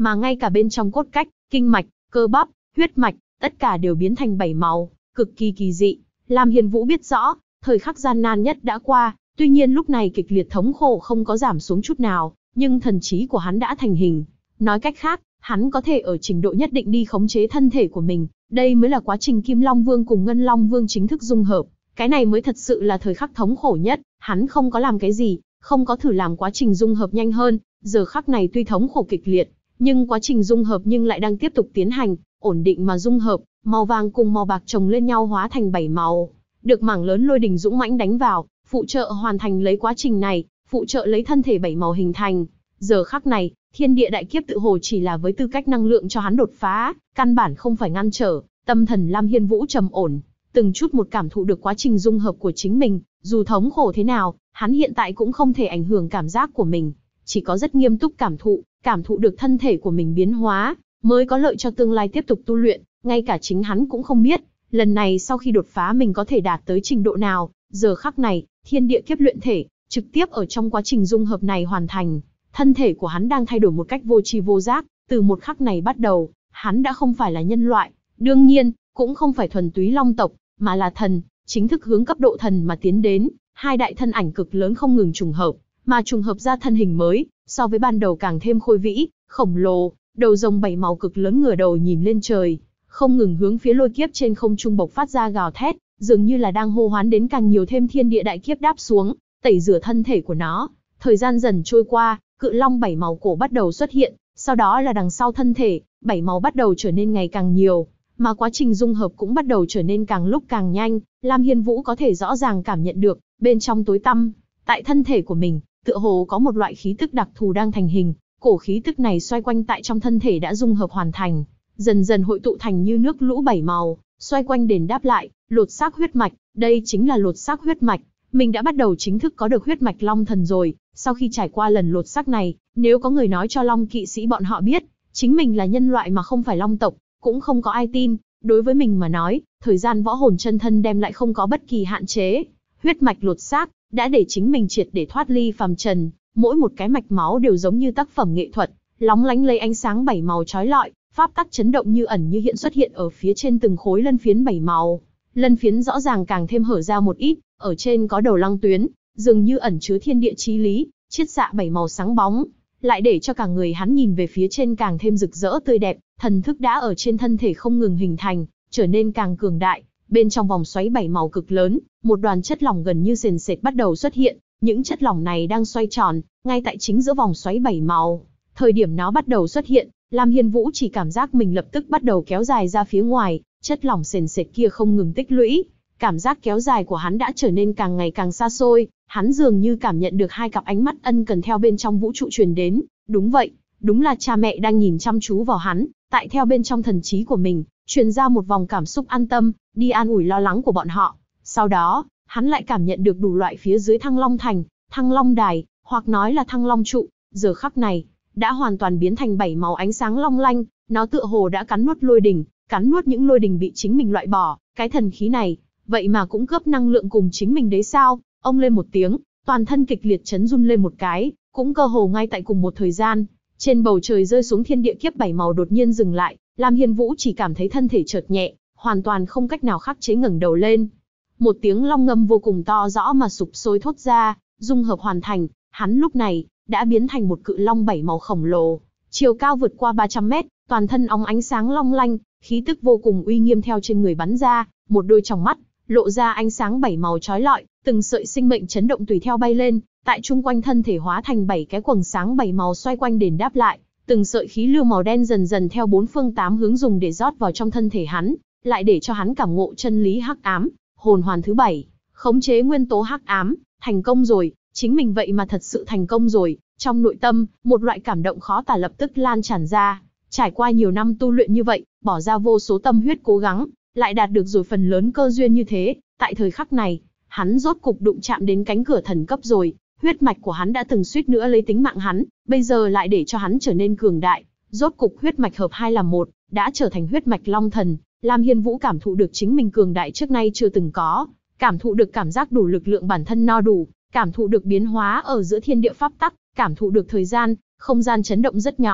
mà ngay cả bên trong cốt cách, kinh mạch, cơ bắp, huyết mạch, tất cả đều biến thành 7 màu, cực kỳ kỳ dị. Lam Hiên Vũ biết rõ, thời khắc gian nan nhất đã qua, tuy nhiên lúc này kịch liệt thống khổ không có giảm xuống chút nào, nhưng thần trí của hắn đã thành hình. Nói cách khác, hắn có thể ở trình độ nhất định đi khống chế thân thể của mình, đây mới là quá trình Kim Long Vương cùng Ngân Long Vương chính thức dung hợp. Cái này mới thật sự là thời khắc thống khổ nhất, hắn không có làm cái gì, không có thử làm quá trình dung hợp nhanh hơn, giờ khắc này tuy thống khổ kịch liệt, nhưng quá trình dung hợp nhưng lại đang tiếp tục tiến hành, ổn định mà dung hợp, màu vàng cùng màu bạc chồng lên nhau hóa thành 7 màu. Được mảng lớn lôi đình dũng mãnh đánh vào, phụ trợ hoàn thành lấy quá trình này, phụ trợ lấy thân thể 7 màu hình thành. Giờ khắc này, thiên địa đại kiếp tự hồ chỉ là với tư cách năng lượng cho hắn đột phá, căn bản không phải ngăn trở. Tâm thần Lam Hiên Vũ trầm ổn, từng chút một cảm thụ được quá trình dung hợp của chính mình, dù thống khổ thế nào, hắn hiện tại cũng không thể ảnh hưởng cảm giác của mình, chỉ có rất nghiêm túc cảm thụ được thân thể của mình biến hóa, mới có lợi cho tương lai tiếp tục tu luyện, ngay cả chính hắn cũng không biết, lần này sau khi đột phá mình có thể đạt tới trình độ nào. Giờ khắc này, thiên địa kiếp luyện thể, trực tiếp ở trong quá trình dung hợp này hoàn thành, thân thể của hắn đang thay đổi một cách vô tri vô giác, từ một khắc này bắt đầu, hắn đã không phải là nhân loại, đương nhiên, cũng không phải thuần túy long tộc, mà là thần, chính thức hướng cấp độ thần mà tiến đến. Hai đại thân ảnh cực lớn không ngừng trùng hợp, mà trùng hợp ra thân hình mới, so với ban đầu càng thêm khôi vĩ, khổng lồ, đầu rồng 7 màu cực lớn ngửa đầu nhìn lên trời, không ngừng hướng phía lôi kiếp trên không trung bộc phát ra gào thét, dường như là đang hô hoán đến càng nhiều thêm thiên địa đại kiếp đáp xuống, tẩy rửa thân thể của nó. Thời gian dần trôi qua, cự long 7 màu cổ bắt đầu xuất hiện, sau đó là đằng sau thân thể, 7 màu bắt đầu trở nên ngày càng nhiều, mà quá trình dung hợp cũng bắt đầu trở nên càng lúc càng nhanh. Lam Hiên Vũ có thể rõ ràng cảm nhận được, bên trong tối tăm, tại thân thể của mình, tựa hồ có một loại khí tức đặc thù đang thành hình, cổ khí tức này xoay quanh tại trong thân thể đã dung hợp hoàn thành, dần dần hội tụ thành như nước lũ 7 màu, xoay quanh đền đáp lại, lột xác huyết mạch, đây chính là lột xác huyết mạch. Mình đã bắt đầu chính thức có được huyết mạch Long Thần rồi. Sau khi trải qua lần lột xác này, nếu có người nói cho Long kỵ sĩ bọn họ biết, chính mình là nhân loại mà không phải Long tộc, cũng không có ai tin. Đối với mình mà nói, thời gian võ hồn chân thân đem lại không có bất kỳ hạn chế. Huyết mạch lột xác đã để chính mình triệt để thoát ly phàm trần, mỗi một cái mạch máu đều giống như tác phẩm nghệ thuật, lóng lánh lấy ánh sáng 7 màu chói lọi, pháp tắc chấn động như ẩn như hiện xuất hiện ở phía trên từng khối lân phiến 7 màu. Lân phiến rõ ràng càng thêm hở ra một ít, ở trên có đầu lăng tuyến, dường như ẩn chứa thiên địa chí lý, chiết xạ 7 màu sáng bóng, lại để cho cả người hắn nhìn về phía trên càng thêm rực rỡ tươi đẹp. Thần thức đã ở trên thân thể không ngừng hình thành, trở nên càng cường đại. Bên trong vòng xoáy 7 màu cực lớn, một đoàn chất lỏng gần như sền sệt bắt đầu xuất hiện. Những chất lỏng này đang xoay tròn, ngay tại chính giữa vòng xoáy 7 màu. Thời điểm nó bắt đầu xuất hiện, Lam Hiên Vũ chỉ cảm giác mình lập tức bắt đầu kéo dài ra phía ngoài, chất lỏng sền sệt kia không ngừng tích lũy. Cảm giác kéo dài của hắn đã trở nên càng ngày càng xa xôi, hắn dường như cảm nhận được hai cặp ánh mắt ân cần theo bên trong vũ trụ truyền đến. Đúng vậy, đúng là cha mẹ đang nhìn chăm chú vào hắn, tại theo bên trong thần trí của mình, truyền ra một vòng cảm xúc an tâm, đi an ủi lo lắng của bọn họ. Sau đó, hắn lại cảm nhận được đủ loại phía dưới Thăng Long Thành, Thăng Long Đài, hoặc nói là Thăng Long Trụ, giờ khắc này, đã hoàn toàn biến thành 7 màu ánh sáng long lanh, nó tựa hồ đã cắn nuốt lôi đình, cắn nuốt những lôi đình bị chính mình loại bỏ. Cái thần khí này, vậy mà cũng cướp năng lượng cùng chính mình đấy sao? Ông lên một tiếng, toàn thân kịch liệt chấn run lên một cái, cũng cơ hồ ngay tại cùng một thời gian, trên bầu trời rơi xuống thiên địa kiếp 7 màu đột nhiên dừng lại. Lam Hiên Vũ chỉ cảm thấy thân thể chợt nhẹ, hoàn toàn không cách nào khắc chế ngẩng đầu lên. Một tiếng long ngâm vô cùng to rõ mà sụp sôi thốt ra, dung hợp hoàn thành, hắn lúc này đã biến thành một cự long 7 màu khổng lồ, chiều cao vượt qua 300 mét, toàn thân óng ánh sáng long lanh, khí tức vô cùng uy nghiêm theo trên người bắn ra, một đôi tròng mắt lộ ra ánh sáng 7 màu chói lọi, từng sợi sinh mệnh chấn động tùy theo bay lên, tại chung quanh thân thể hóa thành 7 cái quầng sáng 7 màu xoay quanh đền đáp lại, từng sợi khí lưu màu đen dần dần theo 4 phương 8 hướng dùng để rót vào trong thân thể hắn, lại để cho hắn cảm ngộ chân lý hắc ám, hồn hoàn thứ 7, khống chế nguyên tố hắc ám, thành công rồi, chính mình vậy mà thật sự thành công rồi. Trong nội tâm, một loại cảm động khó tả lập tức lan tràn ra. Trải qua nhiều năm tu luyện như vậy, bỏ ra vô số tâm huyết cố gắng, lại đạt được rồi phần lớn cơ duyên như thế. Tại thời khắc này, hắn rốt cục đụng chạm đến cánh cửa thần cấp rồi. Huyết mạch của hắn đã từng suýt nữa lấy tính mạng hắn, bây giờ lại để cho hắn trở nên cường đại. Rốt cục huyết mạch hợp hai làm một, đã trở thành huyết mạch Long Thần. Lam Hiên Vũ cảm thụ được chính mình cường đại trước nay chưa từng có, cảm thụ được cảm giác đủ lực lượng bản thân no đủ, cảm thụ được biến hóa ở giữa thiên địa pháp tắc, cảm thụ được thời gian, không gian chấn động rất nhỏ.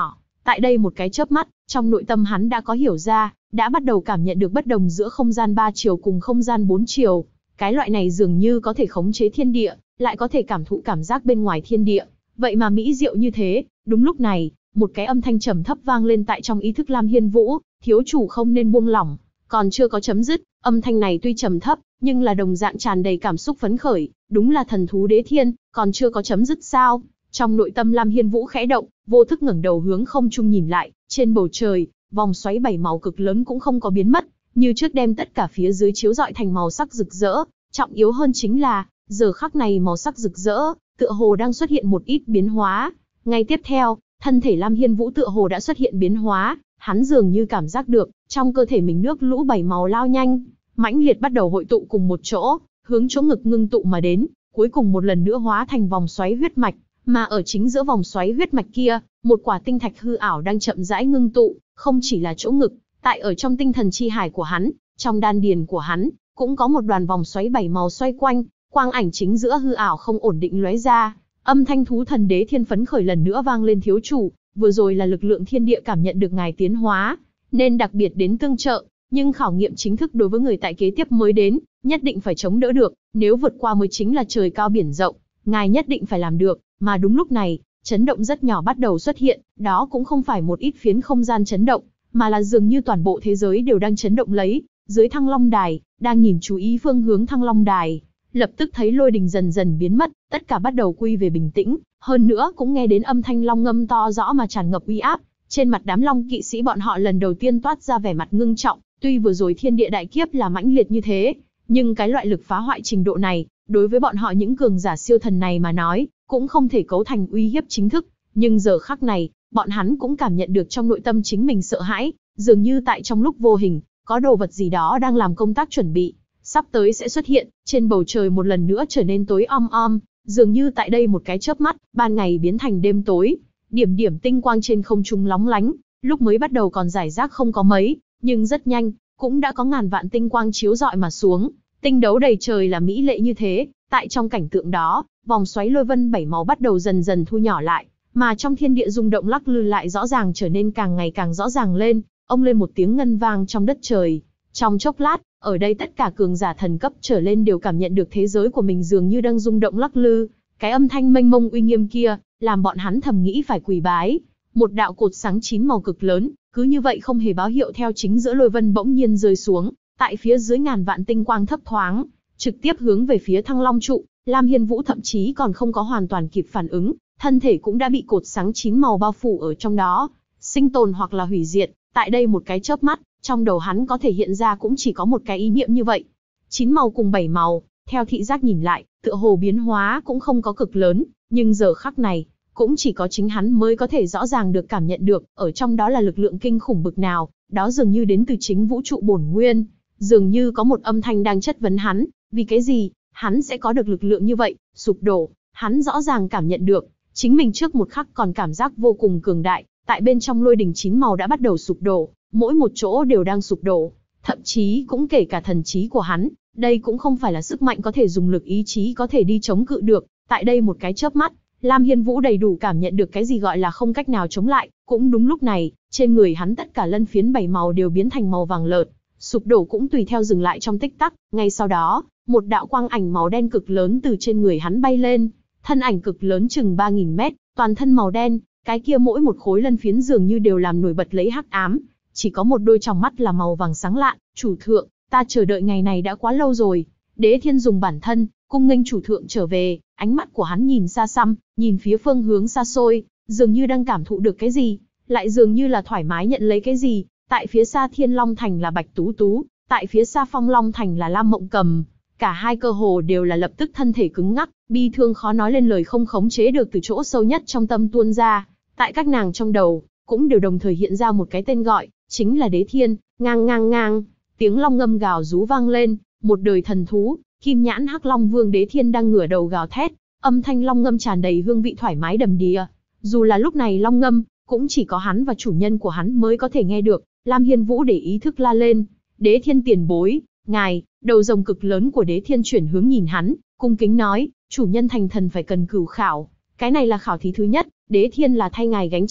Tại đây một cái chớp mắt, trong nội tâm hắn đã có hiểu ra, đã bắt đầu cảm nhận được bất đồng giữa không gian 3 chiều cùng không gian 4 chiều. Cái loại này dường như có thể khống chế thiên địa, lại có thể cảm thụ cảm giác bên ngoài thiên địa. Vậy mà mỹ diệu như thế. Đúng lúc này, một cái âm thanh trầm thấp vang lên tại trong ý thức Lam Hiên Vũ, thiếu chủ không nên buông lỏng. Còn chưa có chấm dứt, âm thanh này tuy trầm thấp, nhưng là đồng dạng tràn đầy cảm xúc phấn khởi, đúng là thần thú đế thiên, còn chưa có chấm dứt sao? Trong nội tâm Lam Hiên Vũ khẽ động, vô thức ngẩng đầu hướng không trung nhìn lại, trên bầu trời, vòng xoáy 7 màu cực lớn cũng không có biến mất, như trước đem tất cả phía dưới chiếu rọi thành màu sắc rực rỡ. Trọng yếu hơn chính là, giờ khắc này màu sắc rực rỡ, tựa hồ đang xuất hiện một ít biến hóa. Ngay tiếp theo, thân thể Lam Hiên Vũ tựa hồ đã xuất hiện biến hóa, hắn dường như cảm giác được, trong cơ thể mình nước lũ 7 màu lao nhanh, mãnh liệt bắt đầu hội tụ cùng một chỗ, hướng chỗ ngực ngưng tụ mà đến, cuối cùng một lần nữa hóa thành vòng xoáy huyết mạch, mà ở chính giữa vòng xoáy huyết mạch kia, một quả tinh thạch hư ảo đang chậm rãi ngưng tụ, không chỉ là chỗ ngực, tại ở trong tinh thần chi hải của hắn, trong đan điền của hắn, cũng có một đoàn vòng xoáy 7 màu xoay quanh, quang ảnh chính giữa hư ảo không ổn định lóe ra. Âm thanh thú thần đế thiên phấn khởi lần nữa vang lên, thiếu chủ, vừa rồi là lực lượng thiên địa cảm nhận được ngài tiến hóa, nên đặc biệt đến tương trợ, nhưng khảo nghiệm chính thức đối với người tại kế tiếp mới đến, nhất định phải chống đỡ được, nếu vượt qua mới chính là trời cao biển rộng, ngài nhất định phải làm được. Mà đúng lúc này, chấn động rất nhỏ bắt đầu xuất hiện, đó cũng không phải một ít phiến không gian chấn động, mà là dường như toàn bộ thế giới đều đang chấn động lấy. Dưới Thăng Long Đài, đang nhìn chú ý phương hướng Thăng Long Đài, lập tức thấy lôi đình dần dần biến mất, tất cả bắt đầu quy về bình tĩnh, hơn nữa cũng nghe đến âm thanh long ngâm to rõ mà tràn ngập uy áp. Trên mặt đám long kỵ sĩ bọn họ lần đầu tiên toát ra vẻ mặt ngưng trọng, tuy vừa rồi thiên địa đại kiếp là mãnh liệt như thế, nhưng cái loại lực phá hoại trình độ này, đối với bọn họ những cường giả siêu thần này mà nói, cũng không thể cấu thành uy hiếp chính thức. Nhưng giờ khắc này, bọn hắn cũng cảm nhận được trong nội tâm chính mình sợ hãi, dường như tại trong lúc vô hình, có đồ vật gì đó đang làm công tác chuẩn bị, sắp tới sẽ xuất hiện. Trên bầu trời một lần nữa trở nên tối om om, dường như tại đây một cái chớp mắt, ban ngày biến thành đêm tối. Điểm điểm tinh quang trên không trung lóng lánh, lúc mới bắt đầu còn rải rác không có mấy, nhưng rất nhanh, cũng đã có ngàn vạn tinh quang chiếu rọi mà xuống. Tinh đấu đầy trời là mỹ lệ như thế. Tại trong cảnh tượng đó, vòng xoáy lôi vân 7 màu bắt đầu dần dần thu nhỏ lại, mà trong thiên địa rung động lắc lư lại rõ ràng trở nên càng ngày càng rõ ràng lên. Ông lên một tiếng ngân vang trong đất trời. Trong chốc lát, ở đây tất cả cường giả thần cấp trở lên đều cảm nhận được thế giới của mình dường như đang rung động lắc lư. Cái âm thanh mênh mông uy nghiêm kia, làm bọn hắn thầm nghĩ phải quỳ bái. Một đạo cột sáng 9 màu cực lớn, cứ như vậy không hề báo hiệu theo chính giữa lôi vân bỗng nhiên rơi xuống, tại phía dưới ngàn vạn tinh quang thấp thoáng, trực tiếp hướng về phía Thăng Long trụ. Lam Hiên Vũ thậm chí còn không có hoàn toàn kịp phản ứng, thân thể cũng đã bị cột sáng 9 màu bao phủ ở trong đó. Sinh tồn hoặc là hủy diệt, tại đây một cái chớp mắt, trong đầu hắn có thể hiện ra cũng chỉ có một cái ý niệm như vậy. 9 màu cùng 7 màu, theo thị giác nhìn lại, tựa hồ biến hóa cũng không có cực lớn, nhưng giờ khắc này, cũng chỉ có chính hắn mới có thể rõ ràng được cảm nhận được, ở trong đó là lực lượng kinh khủng bực nào, đó dường như đến từ chính vũ trụ bổn nguyên. Dường như có một âm thanh đang chất vấn hắn, vì cái gì, hắn sẽ có được lực lượng như vậy, sụp đổ. Hắn rõ ràng cảm nhận được, chính mình trước một khắc còn cảm giác vô cùng cường đại, tại bên trong lôi đình 9 màu đã bắt đầu sụp đổ, mỗi một chỗ đều đang sụp đổ, thậm chí cũng kể cả thần trí của hắn, đây cũng không phải là sức mạnh có thể dùng lực ý chí có thể đi chống cự được. Tại đây một cái chớp mắt, Lam Hiên Vũ đầy đủ cảm nhận được cái gì gọi là không cách nào chống lại. Cũng đúng lúc này, trên người hắn tất cả lân phiến 7 màu đều biến thành màu vàng lợt, sụp đổ cũng tùy theo dừng lại trong tích tắc. Ngay sau đó, một đạo quang ảnh màu đen cực lớn từ trên người hắn bay lên, thân ảnh cực lớn chừng 3000 mét, toàn thân màu đen, cái kia mỗi một khối lân phiến dường như đều làm nổi bật lấy hắc ám, chỉ có một đôi tròng mắt là màu vàng sáng lạn. Chủ thượng, ta chờ đợi ngày này đã quá lâu rồi. Đế Thiên dùng bản thân cung nghênh chủ thượng trở về. Ánh mắt của hắn nhìn xa xăm, nhìn phía phương hướng xa xôi, dường như đang cảm thụ được cái gì, lại dường như là thoải mái nhận lấy cái gì. Tại phía xa Thiên Long Thành là Bạch Tú Tú, tại phía xa Phong Long Thành là Lam Mộng Cầm. Cả hai cơ hồ đều là lập tức thân thể cứng ngắc, bi thương khó nói lên lời, không khống chế được từ chỗ sâu nhất trong tâm tuôn ra. Tại các nàng trong đầu, cũng đều đồng thời hiện ra một cái tên gọi, chính là Đế Thiên. Ngang ngang ngang, tiếng long ngâm gào rú vang lên, một đời thần thú, Kim Nhãn Hắc Long Vương Đế Thiên đang ngửa đầu gào thét, âm thanh long ngâm tràn đầy hương vị thoải mái đầm đìa. Dù là lúc này long ngâm, cũng chỉ có hắn và chủ nhân của hắn mới có thể nghe được. Lam Hiên Vũ để ý thức la lên, Đế Thiên tiền bối, ngài. Đầu rồng cực lớn của Đế Thiên chuyển hướng nhìn hắn, cung kính nói, chủ nhân thành thần phải cần cửu khảo, cái này là khảo thí thứ nhất, Đế Thiên là thay ngài gánh chịu,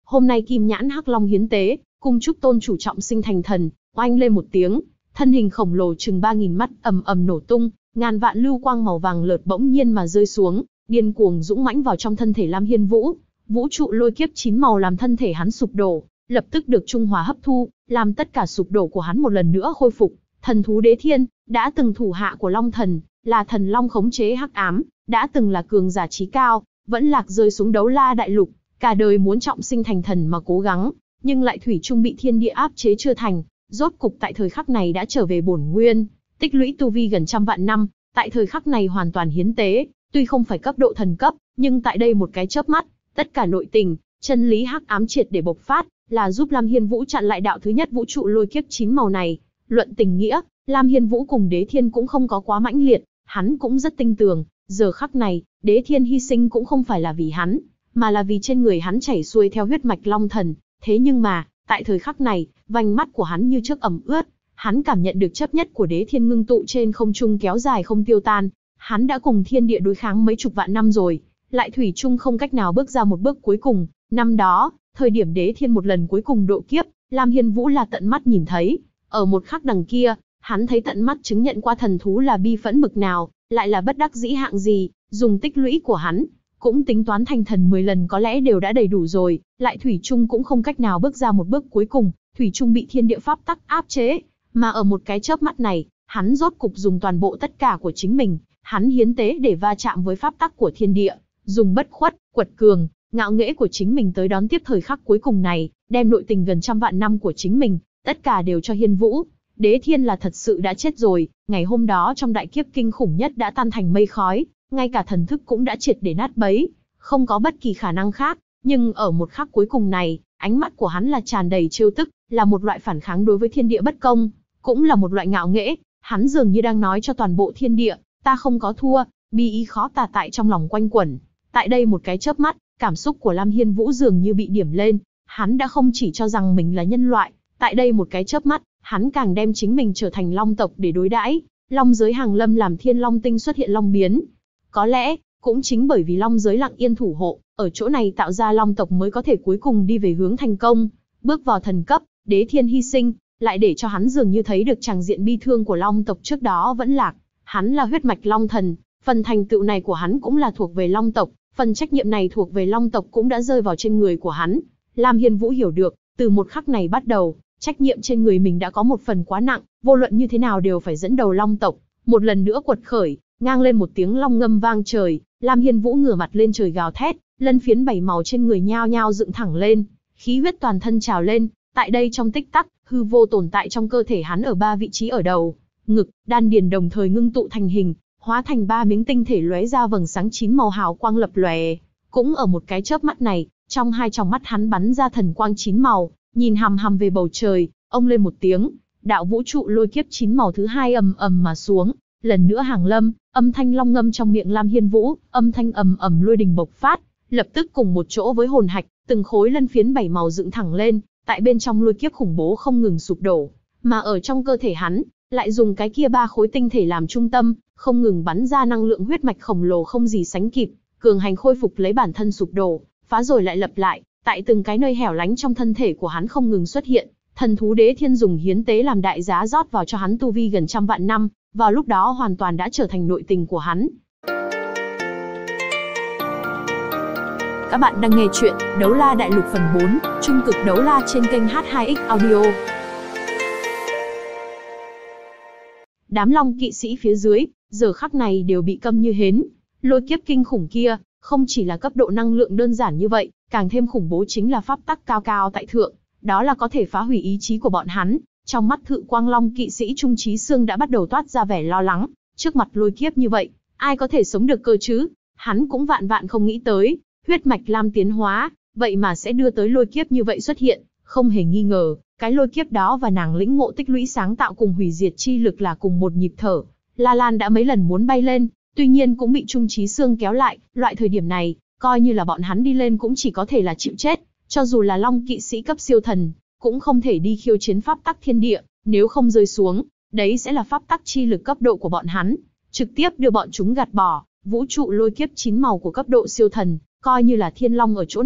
Hôm nay Kim Nhãn Hắc Long hiến tế, cung chúc tôn chủ trọng sinh thành thần. Oanh lên một tiếng, thân hình khổng lồ chừng 3000 mắt ầm ầm nổ tung, ngàn vạn lưu quang màu vàng lợt bỗng nhiên mà rơi xuống, điên cuồng dũng mãnh vào trong thân thể Lam Hiên Vũ. Vũ trụ lôi kiếp 9 màu làm thân thể hắn sụp đổ, lập tức được trung hòa hấp thu, làm tất cả sụp đổ của hắn một lần nữa khôi phục. Thần thú Đế Thiên, đã từng thủ hạ của Long Thần, là thần long khống chế hắc ám, đã từng là cường giả trí cao, vẫn lạc rơi xuống Đấu La đại lục, cả đời muốn trọng sinh thành thần mà cố gắng, nhưng lại thủy chung bị thiên địa áp chế chưa thành, rốt cục tại thời khắc này đã trở về bổn nguyên, tích lũy tu vi gần trăm vạn năm, tại thời khắc này hoàn toàn hiến tế, tuy không phải cấp độ thần cấp, nhưng tại đây một cái chớp mắt, tất cả nội tình, chân lý hắc ám triệt để bộc phát, là giúp Lam Hiên Vũ chặn lại đạo thứ nhất vũ trụ lôi kiếp 9 màu này. Luận tình nghĩa, Lam Hiên Vũ cùng Đế Thiên cũng không có quá mãnh liệt, hắn cũng rất tinh tường, giờ khắc này, Đế Thiên hy sinh cũng không phải là vì hắn, mà là vì trên người hắn chảy xuôi theo huyết mạch Long Thần. Thế nhưng mà, tại thời khắc này, vành mắt của hắn như trước ẩm ướt, hắn cảm nhận được chấp nhất của Đế Thiên ngưng tụ trên không trung kéo dài không tiêu tan. Hắn đã cùng thiên địa đối kháng mấy chục vạn năm rồi, lại thủy chung không cách nào bước ra một bước cuối cùng. Năm đó, thời điểm Đế Thiên một lần cuối cùng độ kiếp, Lam Hiên Vũ là tận mắt nhìn thấy. Ở một khắc đằng kia, hắn thấy tận mắt chứng nhận qua thần thú là bi phẫn bực nào, lại là bất đắc dĩ hạng gì, dùng tích lũy của hắn, cũng tính toán thành thần 10 lần có lẽ đều đã đầy đủ rồi, lại thủy chung cũng không cách nào bước ra một bước cuối cùng, thủy chung bị thiên địa pháp tắc áp chế. Mà ở một cái chớp mắt này, hắn rốt cục dùng toàn bộ tất cả của chính mình, hắn hiến tế để va chạm với pháp tắc của thiên địa, dùng bất khuất, quật cường, ngạo nghễ của chính mình tới đón tiếp thời khắc cuối cùng này, đem nội tình gần trăm vạn năm của chính mình, tất cả đều cho Hiên Vũ. Đế Thiên là thật sự đã chết rồi, ngày hôm đó trong đại kiếp kinh khủng nhất đã tan thành mây khói, ngay cả thần thức cũng đã triệt để nát bấy, không có bất kỳ khả năng khác. Nhưng ở một khắc cuối cùng này, ánh mắt của hắn là tràn đầy trêu tức, là một loại phản kháng đối với thiên địa bất công, cũng là một loại ngạo nghễ. Hắn dường như đang nói cho toàn bộ thiên địa, ta không có thua, bi ý khó tả tại trong lòng quanh quẩn. Tại đây một cái chớp mắt, cảm xúc của Lam Hiên Vũ dường như bị điểm lên, hắn đã không chỉ cho rằng mình là nhân loại, tại đây một cái chớp mắt, hắn càng đem chính mình trở thành long tộc để đối đãi. Long giới hàng lâm làm thiên long tinh xuất hiện long biến. Có lẽ, cũng chính bởi vì long giới lặng yên thủ hộ, ở chỗ này tạo ra long tộc mới có thể cuối cùng đi về hướng thành công. Bước vào thần cấp, Đế Thiên hy sinh, lại để cho hắn dường như thấy được tràng diện bi thương của long tộc trước đó vẫn lạc. Hắn là huyết mạch long thần, phần thành tựu này của hắn cũng là thuộc về long tộc, phần trách nhiệm này thuộc về long tộc cũng đã rơi vào trên người của hắn. Lam Hiên Vũ hiểu được, từ một khắc này bắt đầu, trách nhiệm trên người mình đã có một phần quá nặng, vô luận như thế nào đều phải dẫn đầu long tộc, một lần nữa quật khởi. Ngang lên một tiếng long ngâm vang trời, Lam Hiên Vũ ngửa mặt lên trời gào thét, lân phiến 7 màu trên người nhao nhao dựng thẳng lên, khí huyết toàn thân trào lên. Tại đây trong tích tắc, hư vô tồn tại trong cơ thể hắn ở 3 vị trí ở đầu, ngực, đan điền đồng thời ngưng tụ thành hình, hóa thành 3 miếng tinh thể lóe ra vầng sáng 9 màu hào quang lập lòe. Cũng ở một cái chớp mắt này, trong hai tròng mắt hắn bắn ra thần quang 9 màu, nhìn hằm hằm về bầu trời, ông lên một tiếng, đạo vũ trụ lôi kiếp 9 màu thứ hai ầm ầm mà xuống, lần nữa hàng lâm, âm thanh long ngâm trong miệng Lam Hiên Vũ, âm thanh ầm ầm lôi đình bộc phát, lập tức cùng một chỗ với hồn hạch, từng khối lân phiến 7 màu dựng thẳng lên, tại bên trong lôi kiếp khủng bố không ngừng sụp đổ, mà ở trong cơ thể hắn, lại dùng cái kia 3 khối tinh thể làm trung tâm, không ngừng bắn ra năng lượng huyết mạch khổng lồ không gì sánh kịp, cường hành khôi phục lấy bản thân sụp đổ, phá rồi lại lập lại, tại từng cái nơi hẻo lánh trong thân thể của hắn không ngừng xuất hiện. Thần thú Đế Thiên dùng hiến tế làm đại giá rót vào cho hắn tu vi gần trăm vạn năm, vào lúc đó hoàn toàn đã trở thành nội tình của hắn. Các bạn đang nghe chuyện Đấu La Đại Lục phần 4, Trung cực Đấu La trên kênh H2X Audio. Đám long kỵ sĩ phía dưới, giờ khắc này đều bị câm như hến. Lôi kiếp kinh khủng kia, không chỉ là cấp độ năng lượng đơn giản như vậy, càng thêm khủng bố chính là pháp tắc cao cao tại thượng, đó là có thể phá hủy ý chí của bọn hắn. Trong mắt Thự Quang Long kỵ sĩ Trung Chí Xương đã bắt đầu toát ra vẻ lo lắng, trước mặt lôi kiếp như vậy, ai có thể sống được cơ chứ? Hắn cũng vạn vạn không nghĩ tới, huyết mạch Lam tiến hóa, vậy mà sẽ đưa tới lôi kiếp như vậy xuất hiện, không hề nghi ngờ, cái lôi kiếp đó và nàng lĩnh ngộ tích lũy sáng tạo cùng hủy diệt chi lực là cùng một nhịp thở. La Lan đã mấy lần muốn bay lên, tuy nhiên cũng bị Trung Chí Xương kéo lại, loại thời điểm này, coi như là bọn hắn đi lên cũng chỉ có thể là chịu chết, cho dù là Long kỵ sĩ cấp siêu thần, cũng không thể đi khiêu chiến pháp tắc thiên địa, nếu không rơi xuống, đấy sẽ là pháp tắc chi lực cấp độ của bọn hắn, trực tiếp đưa bọn chúng gạt bỏ. Vũ trụ lôi kiếp 9 màu của cấp độ siêu thần, coi như là thiên long ở chỗ này,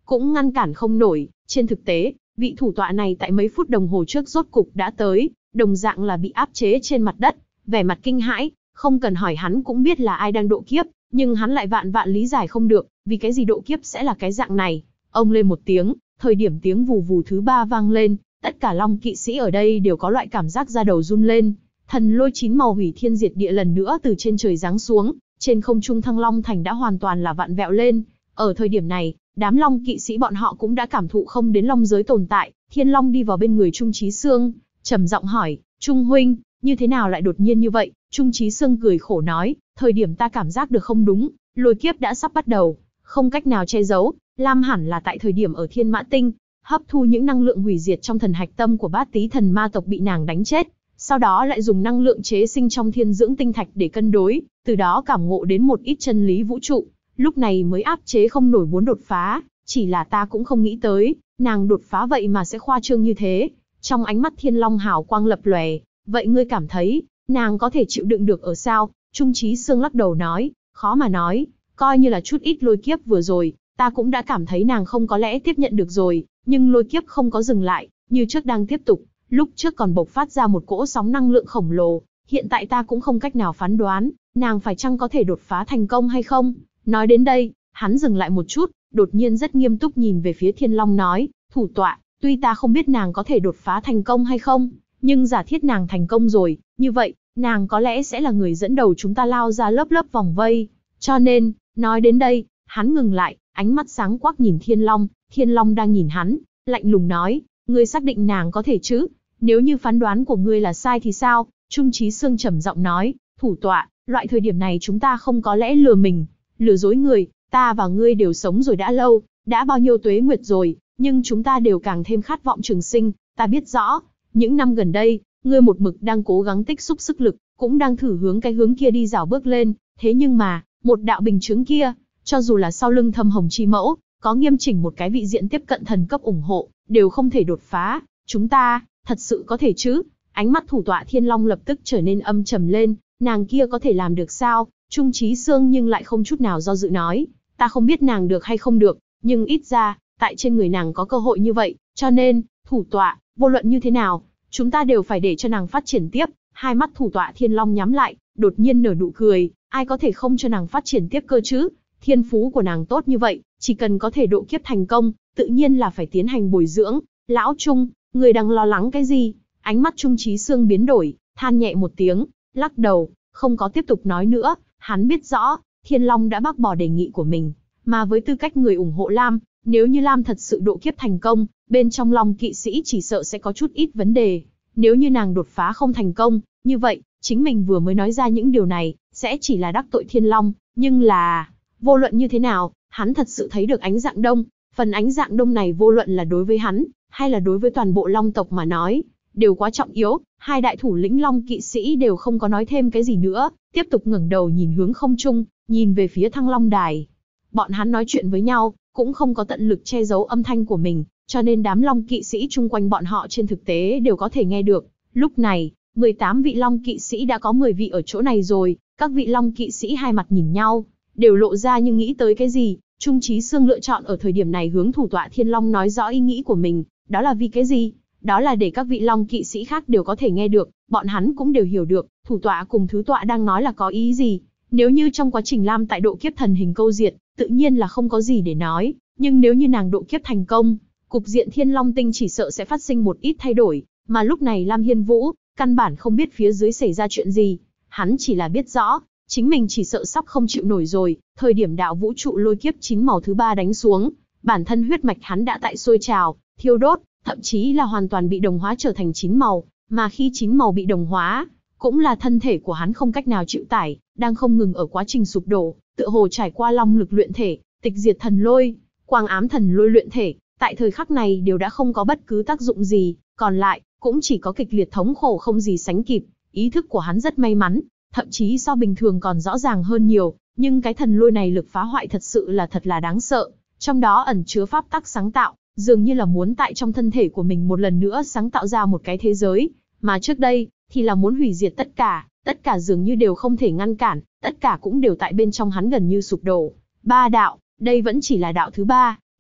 cũng ngăn cản không nổi. Trên thực tế, vị thủ tọa này tại mấy phút đồng hồ trước rốt cục đã tới, đồng dạng là bị áp chế trên mặt đất, vẻ mặt kinh hãi, không cần hỏi hắn cũng biết là ai đang độ kiếp, nhưng hắn lại vạn vạn lý giải không được, vì cái gì độ kiếp sẽ là cái dạng này. Ông lên một tiếng, thời điểm tiếng vù vù thứ 3 vang lên, tất cả long kỵ sĩ ở đây đều có loại cảm giác da đầu run lên. Thần lôi 9 màu hủy thiên diệt địa lần nữa từ trên trời giáng xuống, trên không trung Thăng Long Thành đã hoàn toàn là vặn vẹo lên. Ở thời điểm này, đám long kỵ sĩ bọn họ cũng đã cảm thụ không đến long giới tồn tại. Thiên Long đi vào bên người Trung Chí Xương, trầm giọng hỏi, Trung huynh, như thế nào lại đột nhiên như vậy? Trung Chí Xương cười khổ nói, thời điểm ta cảm giác được không đúng, lôi kiếp đã sắp bắt đầu, không cách nào che giấu. Lam hẳn là tại thời điểm ở Thiên Mã Tinh, hấp thu những năng lượng hủy diệt trong thần hạch tâm của Bát Tý thần ma tộc bị nàng đánh chết, sau đó lại dùng năng lượng chế sinh trong thiên dưỡng tinh thạch để cân đối, từ đó cảm ngộ đến một ít chân lý vũ trụ, lúc này mới áp chế không nổi muốn đột phá. Chỉ là ta cũng không nghĩ tới, nàng đột phá vậy mà sẽ khoa trương như thế. Trong ánh mắt Thiên Long hào quang lập lòe, vậy ngươi cảm thấy, nàng có thể chịu đựng được ở sao? Trung Chí Xương lắc đầu nói, khó mà nói, coi như là chút ít lôi kiếp vừa rồi, ta cũng đã cảm thấy nàng không có lẽ tiếp nhận được rồi, nhưng lôi kiếp không có dừng lại, như trước đang tiếp tục, lúc trước còn bộc phát ra một cỗ sóng năng lượng khổng lồ, hiện tại ta cũng không cách nào phán đoán, nàng phải chăng có thể đột phá thành công hay không. Nói đến đây, hắn dừng lại một chút, đột nhiên rất nghiêm túc nhìn về phía Thiên Long nói, thủ tọa, tuy ta không biết nàng có thể đột phá thành công hay không, nhưng giả thiết nàng thành công rồi, như vậy, nàng có lẽ sẽ là người dẫn đầu chúng ta lao ra lớp lớp vòng vây. Cho nên, nói đến đây, hắn ngừng lại, ánh mắt sáng quắc nhìn Thiên Long đang nhìn hắn, lạnh lùng nói, ngươi xác định nàng có thể chứ? Nếu như phán đoán của ngươi là sai thì sao? Trung Chí Xương trầm giọng nói, thủ tọa, loại thời điểm này chúng ta không có lẽ lừa mình, lừa dối người, ta và ngươi đều sống rồi đã lâu, đã bao nhiêu tuế nguyệt rồi, nhưng chúng ta đều càng thêm khát vọng trường sinh, ta biết rõ, những năm gần đây, ngươi một mực đang cố gắng tích xúc sức lực, cũng đang thử hướng cái hướng kia đi rảo bước lên, thế nhưng mà, một đạo bình chướng kia, cho dù là sau lưng Thâm Hồng Chi Mẫu, có nghiêm chỉnh một cái vị diện tiếp cận thần cấp ủng hộ, đều không thể đột phá, chúng ta, thật sự có thể chứ? Ánh mắt thủ tọa Thiên Long lập tức trở nên âm trầm lên, nàng kia có thể làm được sao? Trung Chí Xương nhưng lại không chút nào do dự nói, ta không biết nàng được hay không được, nhưng ít ra, tại trên người nàng có cơ hội như vậy, cho nên, thủ tọa, vô luận như thế nào, chúng ta đều phải để cho nàng phát triển tiếp. Hai mắt thủ tọa Thiên Long nhắm lại, đột nhiên nở nụ cười, ai có thể không cho nàng phát triển tiếp cơ chứ? Thiên phú của nàng tốt như vậy, chỉ cần có thể độ kiếp thành công, tự nhiên là phải tiến hành bồi dưỡng. Lão Trung, người đang lo lắng cái gì? Ánh mắt Trung Chí Xương biến đổi, than nhẹ một tiếng, lắc đầu, không có tiếp tục nói nữa. Hắn biết rõ, Thiên Long đã bác bỏ đề nghị của mình, mà với tư cách người ủng hộ Lam, nếu như Lam thật sự độ kiếp thành công, bên trong Long kỵ sĩ chỉ sợ sẽ có chút ít vấn đề. Nếu như nàng đột phá không thành công, như vậy, chính mình vừa mới nói ra những điều này, sẽ chỉ là đắc tội Thiên Long, nhưng là, vô luận như thế nào, hắn thật sự thấy được ánh dạng đông, phần ánh dạng đông này vô luận là đối với hắn, hay là đối với toàn bộ Long tộc mà nói, đều quá trọng yếu. Hai đại thủ lĩnh Long kỵ sĩ đều không có nói thêm cái gì nữa, tiếp tục ngẩng đầu nhìn hướng không trung, nhìn về phía Thăng Long Đài. Bọn hắn nói chuyện với nhau, cũng không có tận lực che giấu âm thanh của mình, cho nên đám Long kỵ sĩ chung quanh bọn họ trên thực tế đều có thể nghe được. Lúc này, 18 vị Long kỵ sĩ đã có 10 vị ở chỗ này rồi, các vị Long kỵ sĩ hai mặt nhìn nhau, đều lộ ra như nghĩ tới cái gì. Trung Chí Xương lựa chọn ở thời điểm này hướng thủ tọa Thiên Long nói rõ ý nghĩ của mình, đó là vì cái gì? Đó là để các vị Long kỵ sĩ khác đều có thể nghe được, bọn hắn cũng đều hiểu được, thủ tọa cùng thứ tọa đang nói là có ý gì. Nếu như trong quá trình Lam tại độ kiếp thần hình câu diệt, tự nhiên là không có gì để nói, nhưng nếu như nàng độ kiếp thành công, cục diện Thiên Long Tinh chỉ sợ sẽ phát sinh một ít thay đổi, mà lúc này Lam Hiên Vũ, căn bản không biết phía dưới xảy ra chuyện gì, hắn chỉ là biết rõ, chính mình chỉ sợ sắp không chịu nổi rồi. Thời điểm đạo vũ trụ lôi kiếp 9 màu thứ 3 đánh xuống, bản thân huyết mạch hắn đã tại sôi trào, thiêu đốt, thậm chí là hoàn toàn bị đồng hóa trở thành 9 màu, mà khi 9 màu bị đồng hóa, cũng là thân thể của hắn không cách nào chịu tải, đang không ngừng ở quá trình sụp đổ, tựa hồ trải qua long lực luyện thể, tịch diệt thần lôi, quang ám thần lôi luyện thể, tại thời khắc này đều đã không có bất cứ tác dụng gì, còn lại cũng chỉ có kịch liệt thống khổ không gì sánh kịp. Ý thức của hắn rất may mắn, thậm chí so bình thường còn rõ ràng hơn nhiều, nhưng cái thần lôi này lực phá hoại thật là đáng sợ, trong đó ẩn chứa pháp tắc sáng tạo, dường như là muốn tại trong thân thể của mình một lần nữa sáng tạo ra một cái thế giới, mà trước đây thì là muốn hủy diệt tất cả dường như đều không thể ngăn cản, tất cả cũng đều tại bên trong hắn gần như sụp đổ. Ba đạo, đây vẫn chỉ là đạo thứ 3,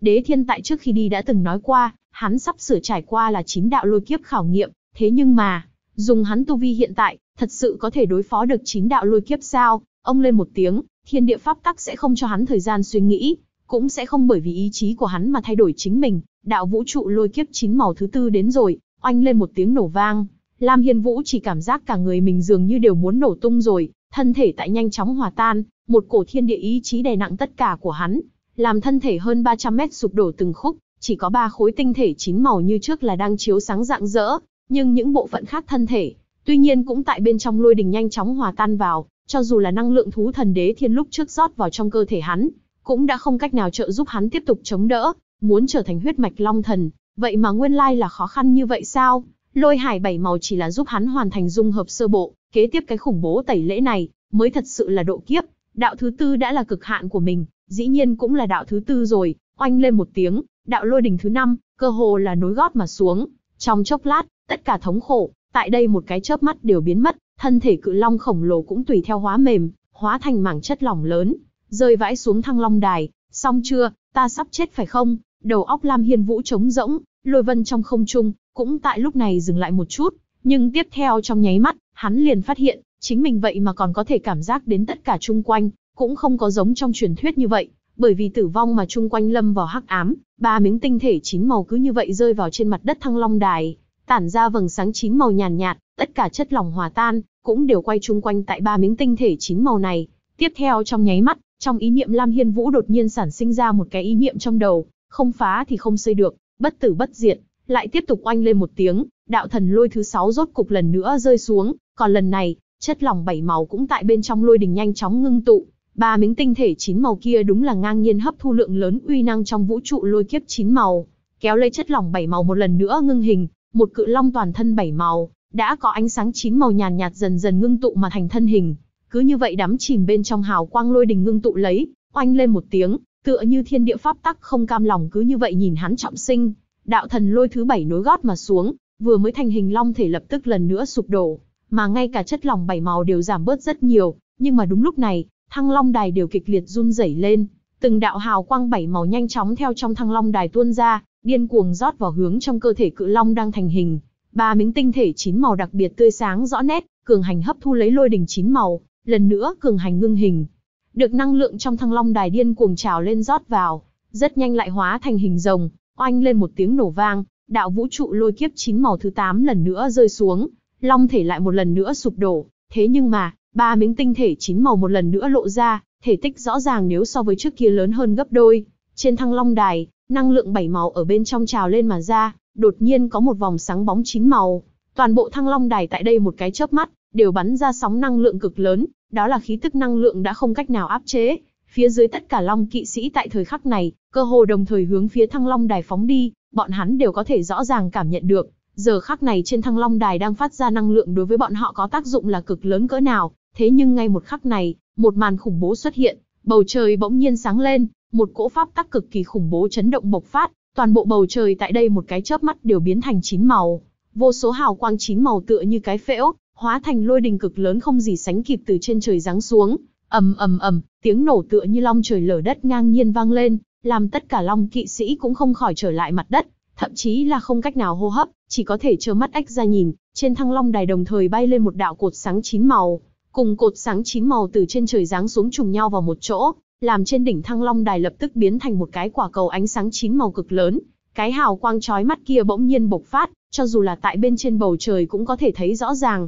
Đế Thiên tại trước khi đi đã từng nói qua, hắn sắp sửa trải qua là 9 đạo lôi kiếp khảo nghiệm, thế nhưng mà, dùng hắn tu vi hiện tại, thật sự có thể đối phó được 9 đạo lôi kiếp sao? Ông lên một tiếng, thiên địa pháp tắc sẽ không cho hắn thời gian suy nghĩ, cũng sẽ không bởi vì ý chí của hắn mà thay đổi chính mình. Đạo vũ trụ lôi kiếp 9 màu thứ tư đến rồi, oanh lên một tiếng nổ vang. Lam Hiên Vũ chỉ cảm giác cả người mình dường như đều muốn nổ tung rồi, thân thể tại nhanh chóng hòa tan, một cổ thiên địa ý chí đè nặng tất cả của hắn, làm thân thể hơn 300 mét sụp đổ từng khúc, chỉ có 3 khối tinh thể 9 màu như trước là đang chiếu sáng rạng rỡ, nhưng những bộ phận khác thân thể, tuy nhiên cũng tại bên trong lôi đình nhanh chóng hòa tan vào, cho dù là năng lượng thú thần Đế Thiên lúc trước rót vào trong cơ thể hắn, cũng đã không cách nào trợ giúp hắn tiếp tục chống đỡ, muốn trở thành huyết mạch long thần, vậy mà nguyên lai là khó khăn như vậy sao? Lôi hải 7 màu chỉ là giúp hắn hoàn thành dung hợp sơ bộ, kế tiếp cái khủng bố tẩy lễ này, mới thật sự là độ kiếp. Đạo thứ tư đã là cực hạn của mình, dĩ nhiên cũng là đạo thứ tư rồi, oanh lên một tiếng, đạo lôi đình thứ 5, cơ hồ là nối gót mà xuống. Trong chốc lát, tất cả thống khổ, tại đây một cái chớp mắt đều biến mất, thân thể cự long khổng lồ cũng tùy theo hóa mềm, hóa thành mảng chất lỏng lớn, rơi vãi xuống Thăng Long Đài. Xong chưa, ta sắp chết phải không? Đầu óc Lam Hiên Vũ trống rỗng, lôi vân trong không trung, cũng tại lúc này dừng lại một chút, nhưng tiếp theo trong nháy mắt, hắn liền phát hiện, chính mình vậy mà còn có thể cảm giác đến tất cả chung quanh, cũng không có giống trong truyền thuyết như vậy, bởi vì tử vong mà chung quanh lâm vào hắc ám, 3 miếng tinh thể 9 màu cứ như vậy rơi vào trên mặt đất Thăng Long Đài, tản ra vầng sáng 9 màu nhàn nhạt, tất cả chất lỏng hòa tan, cũng đều quay chung quanh tại 3 miếng tinh thể 9 màu này. Tiếp theo trong nháy mắt, trong ý niệm Lam Hiên Vũ đột nhiên sản sinh ra một cái ý niệm trong đầu, không phá thì không xây được, bất tử bất diệt, lại tiếp tục oanh lên một tiếng, đạo thần lôi thứ 6 rốt cục lần nữa rơi xuống, còn lần này, chất lỏng 7 màu cũng tại bên trong lôi đình nhanh chóng ngưng tụ. 3 miếng tinh thể 9 màu kia đúng là ngang nhiên hấp thu lượng lớn uy năng trong vũ trụ lôi kiếp 9 màu, kéo lấy chất lỏng 7 màu một lần nữa ngưng hình, một cự long toàn thân 7 màu, đã có ánh sáng 9 màu nhàn nhạt dần dần ngưng tụ mà thành thân hình. Cứ như vậy đắm chìm bên trong hào quang lôi đình ngưng tụ lấy, oanh lên một tiếng, tựa như thiên địa pháp tắc không cam lòng cứ như vậy nhìn hắn trọng sinh. Đạo thần lôi thứ 7 nối gót mà xuống, vừa mới thành hình long thể lập tức lần nữa sụp đổ, mà ngay cả chất lỏng 7 màu đều giảm bớt rất nhiều, nhưng mà đúng lúc này, Thăng Long Đài đều kịch liệt run rẩy lên, từng đạo hào quang 7 màu nhanh chóng theo trong Thăng Long Đài tuôn ra, điên cuồng rót vào hướng trong cơ thể cự long đang thành hình. 3 miếng tinh thể 9 màu đặc biệt tươi sáng rõ nét, cường hành hấp thu lấy lôi đình 9 màu, lần nữa cường hành ngưng hình. Được năng lượng trong Thăng Long Đài điên cuồng trào lên rót vào, rất nhanh lại hóa thành hình rồng, oanh lên một tiếng nổ vang, đạo vũ trụ lôi kiếp 9 màu thứ 8 lần nữa rơi xuống, long thể lại một lần nữa sụp đổ, thế nhưng mà, 3 miếng tinh thể 9 màu một lần nữa lộ ra, thể tích rõ ràng nếu so với trước kia lớn hơn gấp đôi. Trên Thăng Long Đài, năng lượng 7 màu ở bên trong trào lên mà ra, đột nhiên có một vòng sáng bóng 9 màu. Toàn bộ Thăng Long Đài tại đây một cái chớp mắt, đều bắn ra sóng năng lượng cực lớn, đó là khí tức năng lượng đã không cách nào áp chế. Phía dưới tất cả long kỵ sĩ tại thời khắc này, cơ hồ đồng thời hướng phía Thăng Long Đài phóng đi, bọn hắn đều có thể rõ ràng cảm nhận được, giờ khắc này trên Thăng Long Đài đang phát ra năng lượng đối với bọn họ có tác dụng là cực lớn cỡ nào. Thế nhưng ngay một khắc này, một màn khủng bố xuất hiện, bầu trời bỗng nhiên sáng lên, một cỗ pháp tắc cực kỳ khủng bố chấn động bộc phát, toàn bộ bầu trời tại đây một cái chớp mắt đều biến thành 9 màu, vô số hào quang 9 màu tựa như cái phễu, hóa thành lôi đình cực lớn không gì sánh kịp từ trên trời giáng xuống, ầm ầm ầm, tiếng nổ tựa như long trời lở đất ngang nhiên vang lên, làm tất cả long kỵ sĩ cũng không khỏi trở lại mặt đất, thậm chí là không cách nào hô hấp, chỉ có thể trơ mắt ếch ra nhìn. Trên Thăng Long Đài đồng thời bay lên một đạo cột sáng 9 màu, cùng cột sáng 9 màu từ trên trời giáng xuống trùng nhau vào một chỗ, làm trên đỉnh Thăng Long Đài lập tức biến thành một cái quả cầu ánh sáng 9 màu cực lớn. Cái hào quang chói mắt kia bỗng nhiên bộc phát, cho dù là tại bên trên bầu trời cũng có thể thấy rõ ràng.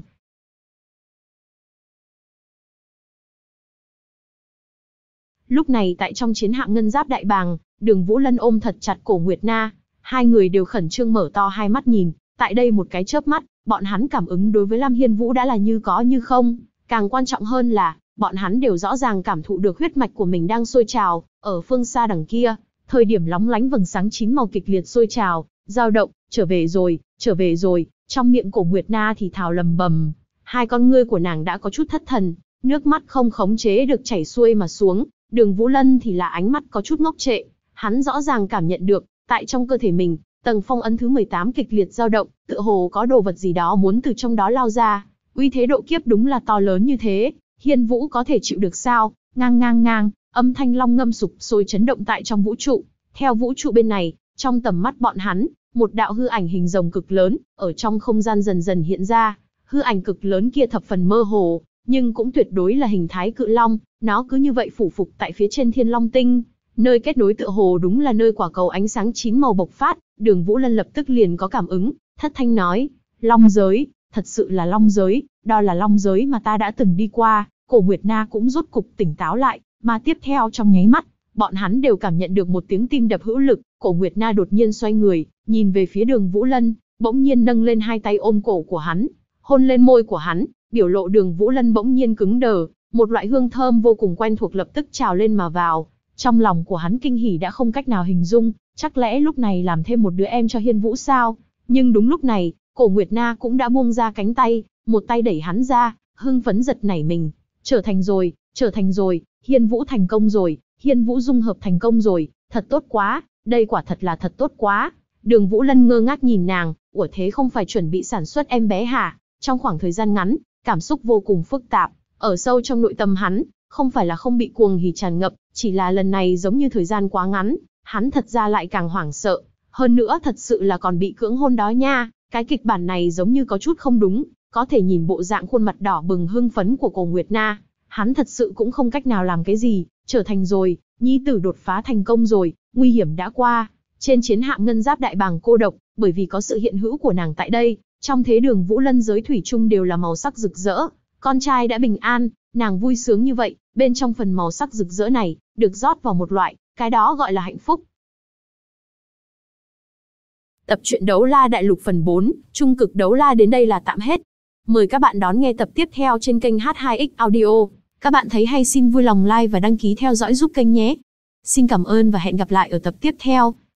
Lúc này tại trong chiến hạm ngân giáp đại bàng, Đường Vũ Lân ôm thật chặt cổ Nguyệt Na, hai người đều khẩn trương mở to hai mắt nhìn, tại đây một cái chớp mắt, bọn hắn cảm ứng đối với Lam Hiên Vũ đã là như có như không, càng quan trọng hơn là, bọn hắn đều rõ ràng cảm thụ được huyết mạch của mình đang sôi trào, ở phương xa đằng kia, thời điểm lóng lánh vầng sáng 9 màu kịch liệt sôi trào, dao động, trở về rồi, trong miệng cổ Nguyệt Na thì thào lầm bầm, hai con ngươi của nàng đã có chút thất thần, nước mắt không khống chế được chảy xuôi mà xuống. Đường Vũ Lân thì là ánh mắt có chút ngốc trệ, hắn rõ ràng cảm nhận được, tại trong cơ thể mình, tầng phong ấn thứ 18 kịch liệt dao động, tựa hồ có đồ vật gì đó muốn từ trong đó lao ra, uy thế độ kiếp đúng là to lớn như thế, Hiên Vũ có thể chịu được sao? Ngang, âm thanh long ngâm sục sôi chấn động tại trong vũ trụ, Theo vũ trụ bên này, trong tầm mắt bọn hắn, một đạo hư ảnh hình rồng cực lớn, ở trong không gian dần dần hiện ra. Hư ảnh cực lớn kia thập phần mơ hồ, nhưng cũng tuyệt đối là hình thái cự long, nó cứ như vậy phủ phục tại phía trên Thiên Long Tinh. Nơi kết nối tựa hồ đúng là nơi quả cầu ánh sáng 9 màu bộc phát, Đường Vũ Lân lập tức liền có cảm ứng, thất thanh nói, Long giới, thật sự là Long giới, đó là Long giới mà ta đã từng đi qua. Cổ Nguyệt Na cũng rốt cục tỉnh táo lại, mà tiếp theo trong nháy mắt, bọn hắn đều cảm nhận được một tiếng tim đập hữu lực. Cổ Nguyệt Na đột nhiên xoay người, nhìn về phía Đường Vũ Lân, bỗng nhiên nâng lên hai tay ôm cổ của hắn, hôn lên môi của hắn, biểu lộ Đường Vũ Lân bỗng nhiên cứng đờ, một loại hương thơm vô cùng quen thuộc lập tức trào lên mà vào. Trong lòng của hắn kinh hỉ đã không cách nào hình dung, chắc lẽ lúc này làm thêm một đứa em cho Hiên Vũ sao? Nhưng đúng lúc này, Cổ Nguyệt Na cũng đã buông ra cánh tay, một tay đẩy hắn ra, hưng phấn giật nảy mình. Trở thành rồi, Hiên Vũ thành công rồi, Hiên Vũ dung hợp thành công rồi, thật tốt quá, đây quả thật là thật tốt quá. Đường Vũ Lân ngơ ngác nhìn nàng, ủa thế không phải chuẩn bị sản xuất em bé hả? Trong khoảng thời gian ngắn, cảm xúc vô cùng phức tạp, ở sâu trong nội tâm hắn, không phải là không bị cuồng hỉ tràn ngập, chỉ là lần này giống như thời gian quá ngắn, hắn thật ra lại càng hoảng sợ. Hơn nữa thật sự là còn bị cưỡng hôn đó nha, cái kịch bản này giống như có chút không đúng, có thể nhìn bộ dạng khuôn mặt đỏ bừng hưng phấn của Cổ Nguyệt Na, hắn thật sự cũng không cách nào làm cái gì, trở thành rồi, nhi tử đột phá thành công rồi, nguy hiểm đã qua. Trên chiến hạm ngân giáp đại bàng cô độc, bởi vì có sự hiện hữu của nàng tại đây, trong thế Đường Vũ Lân giới thủy chung đều là màu sắc rực rỡ. Con trai đã bình an, nàng vui sướng như vậy, bên trong phần màu sắc rực rỡ này, được rót vào một loại, cái đó gọi là hạnh phúc. Tập truyện Đấu La Đại Lục phần 4, Trung cực Đấu La đến đây là tạm hết. Mời các bạn đón nghe tập tiếp theo trên kênh H2X Audio. Các bạn thấy hay xin vui lòng like và đăng ký theo dõi giúp kênh nhé. Xin cảm ơn và hẹn gặp lại ở tập tiếp theo.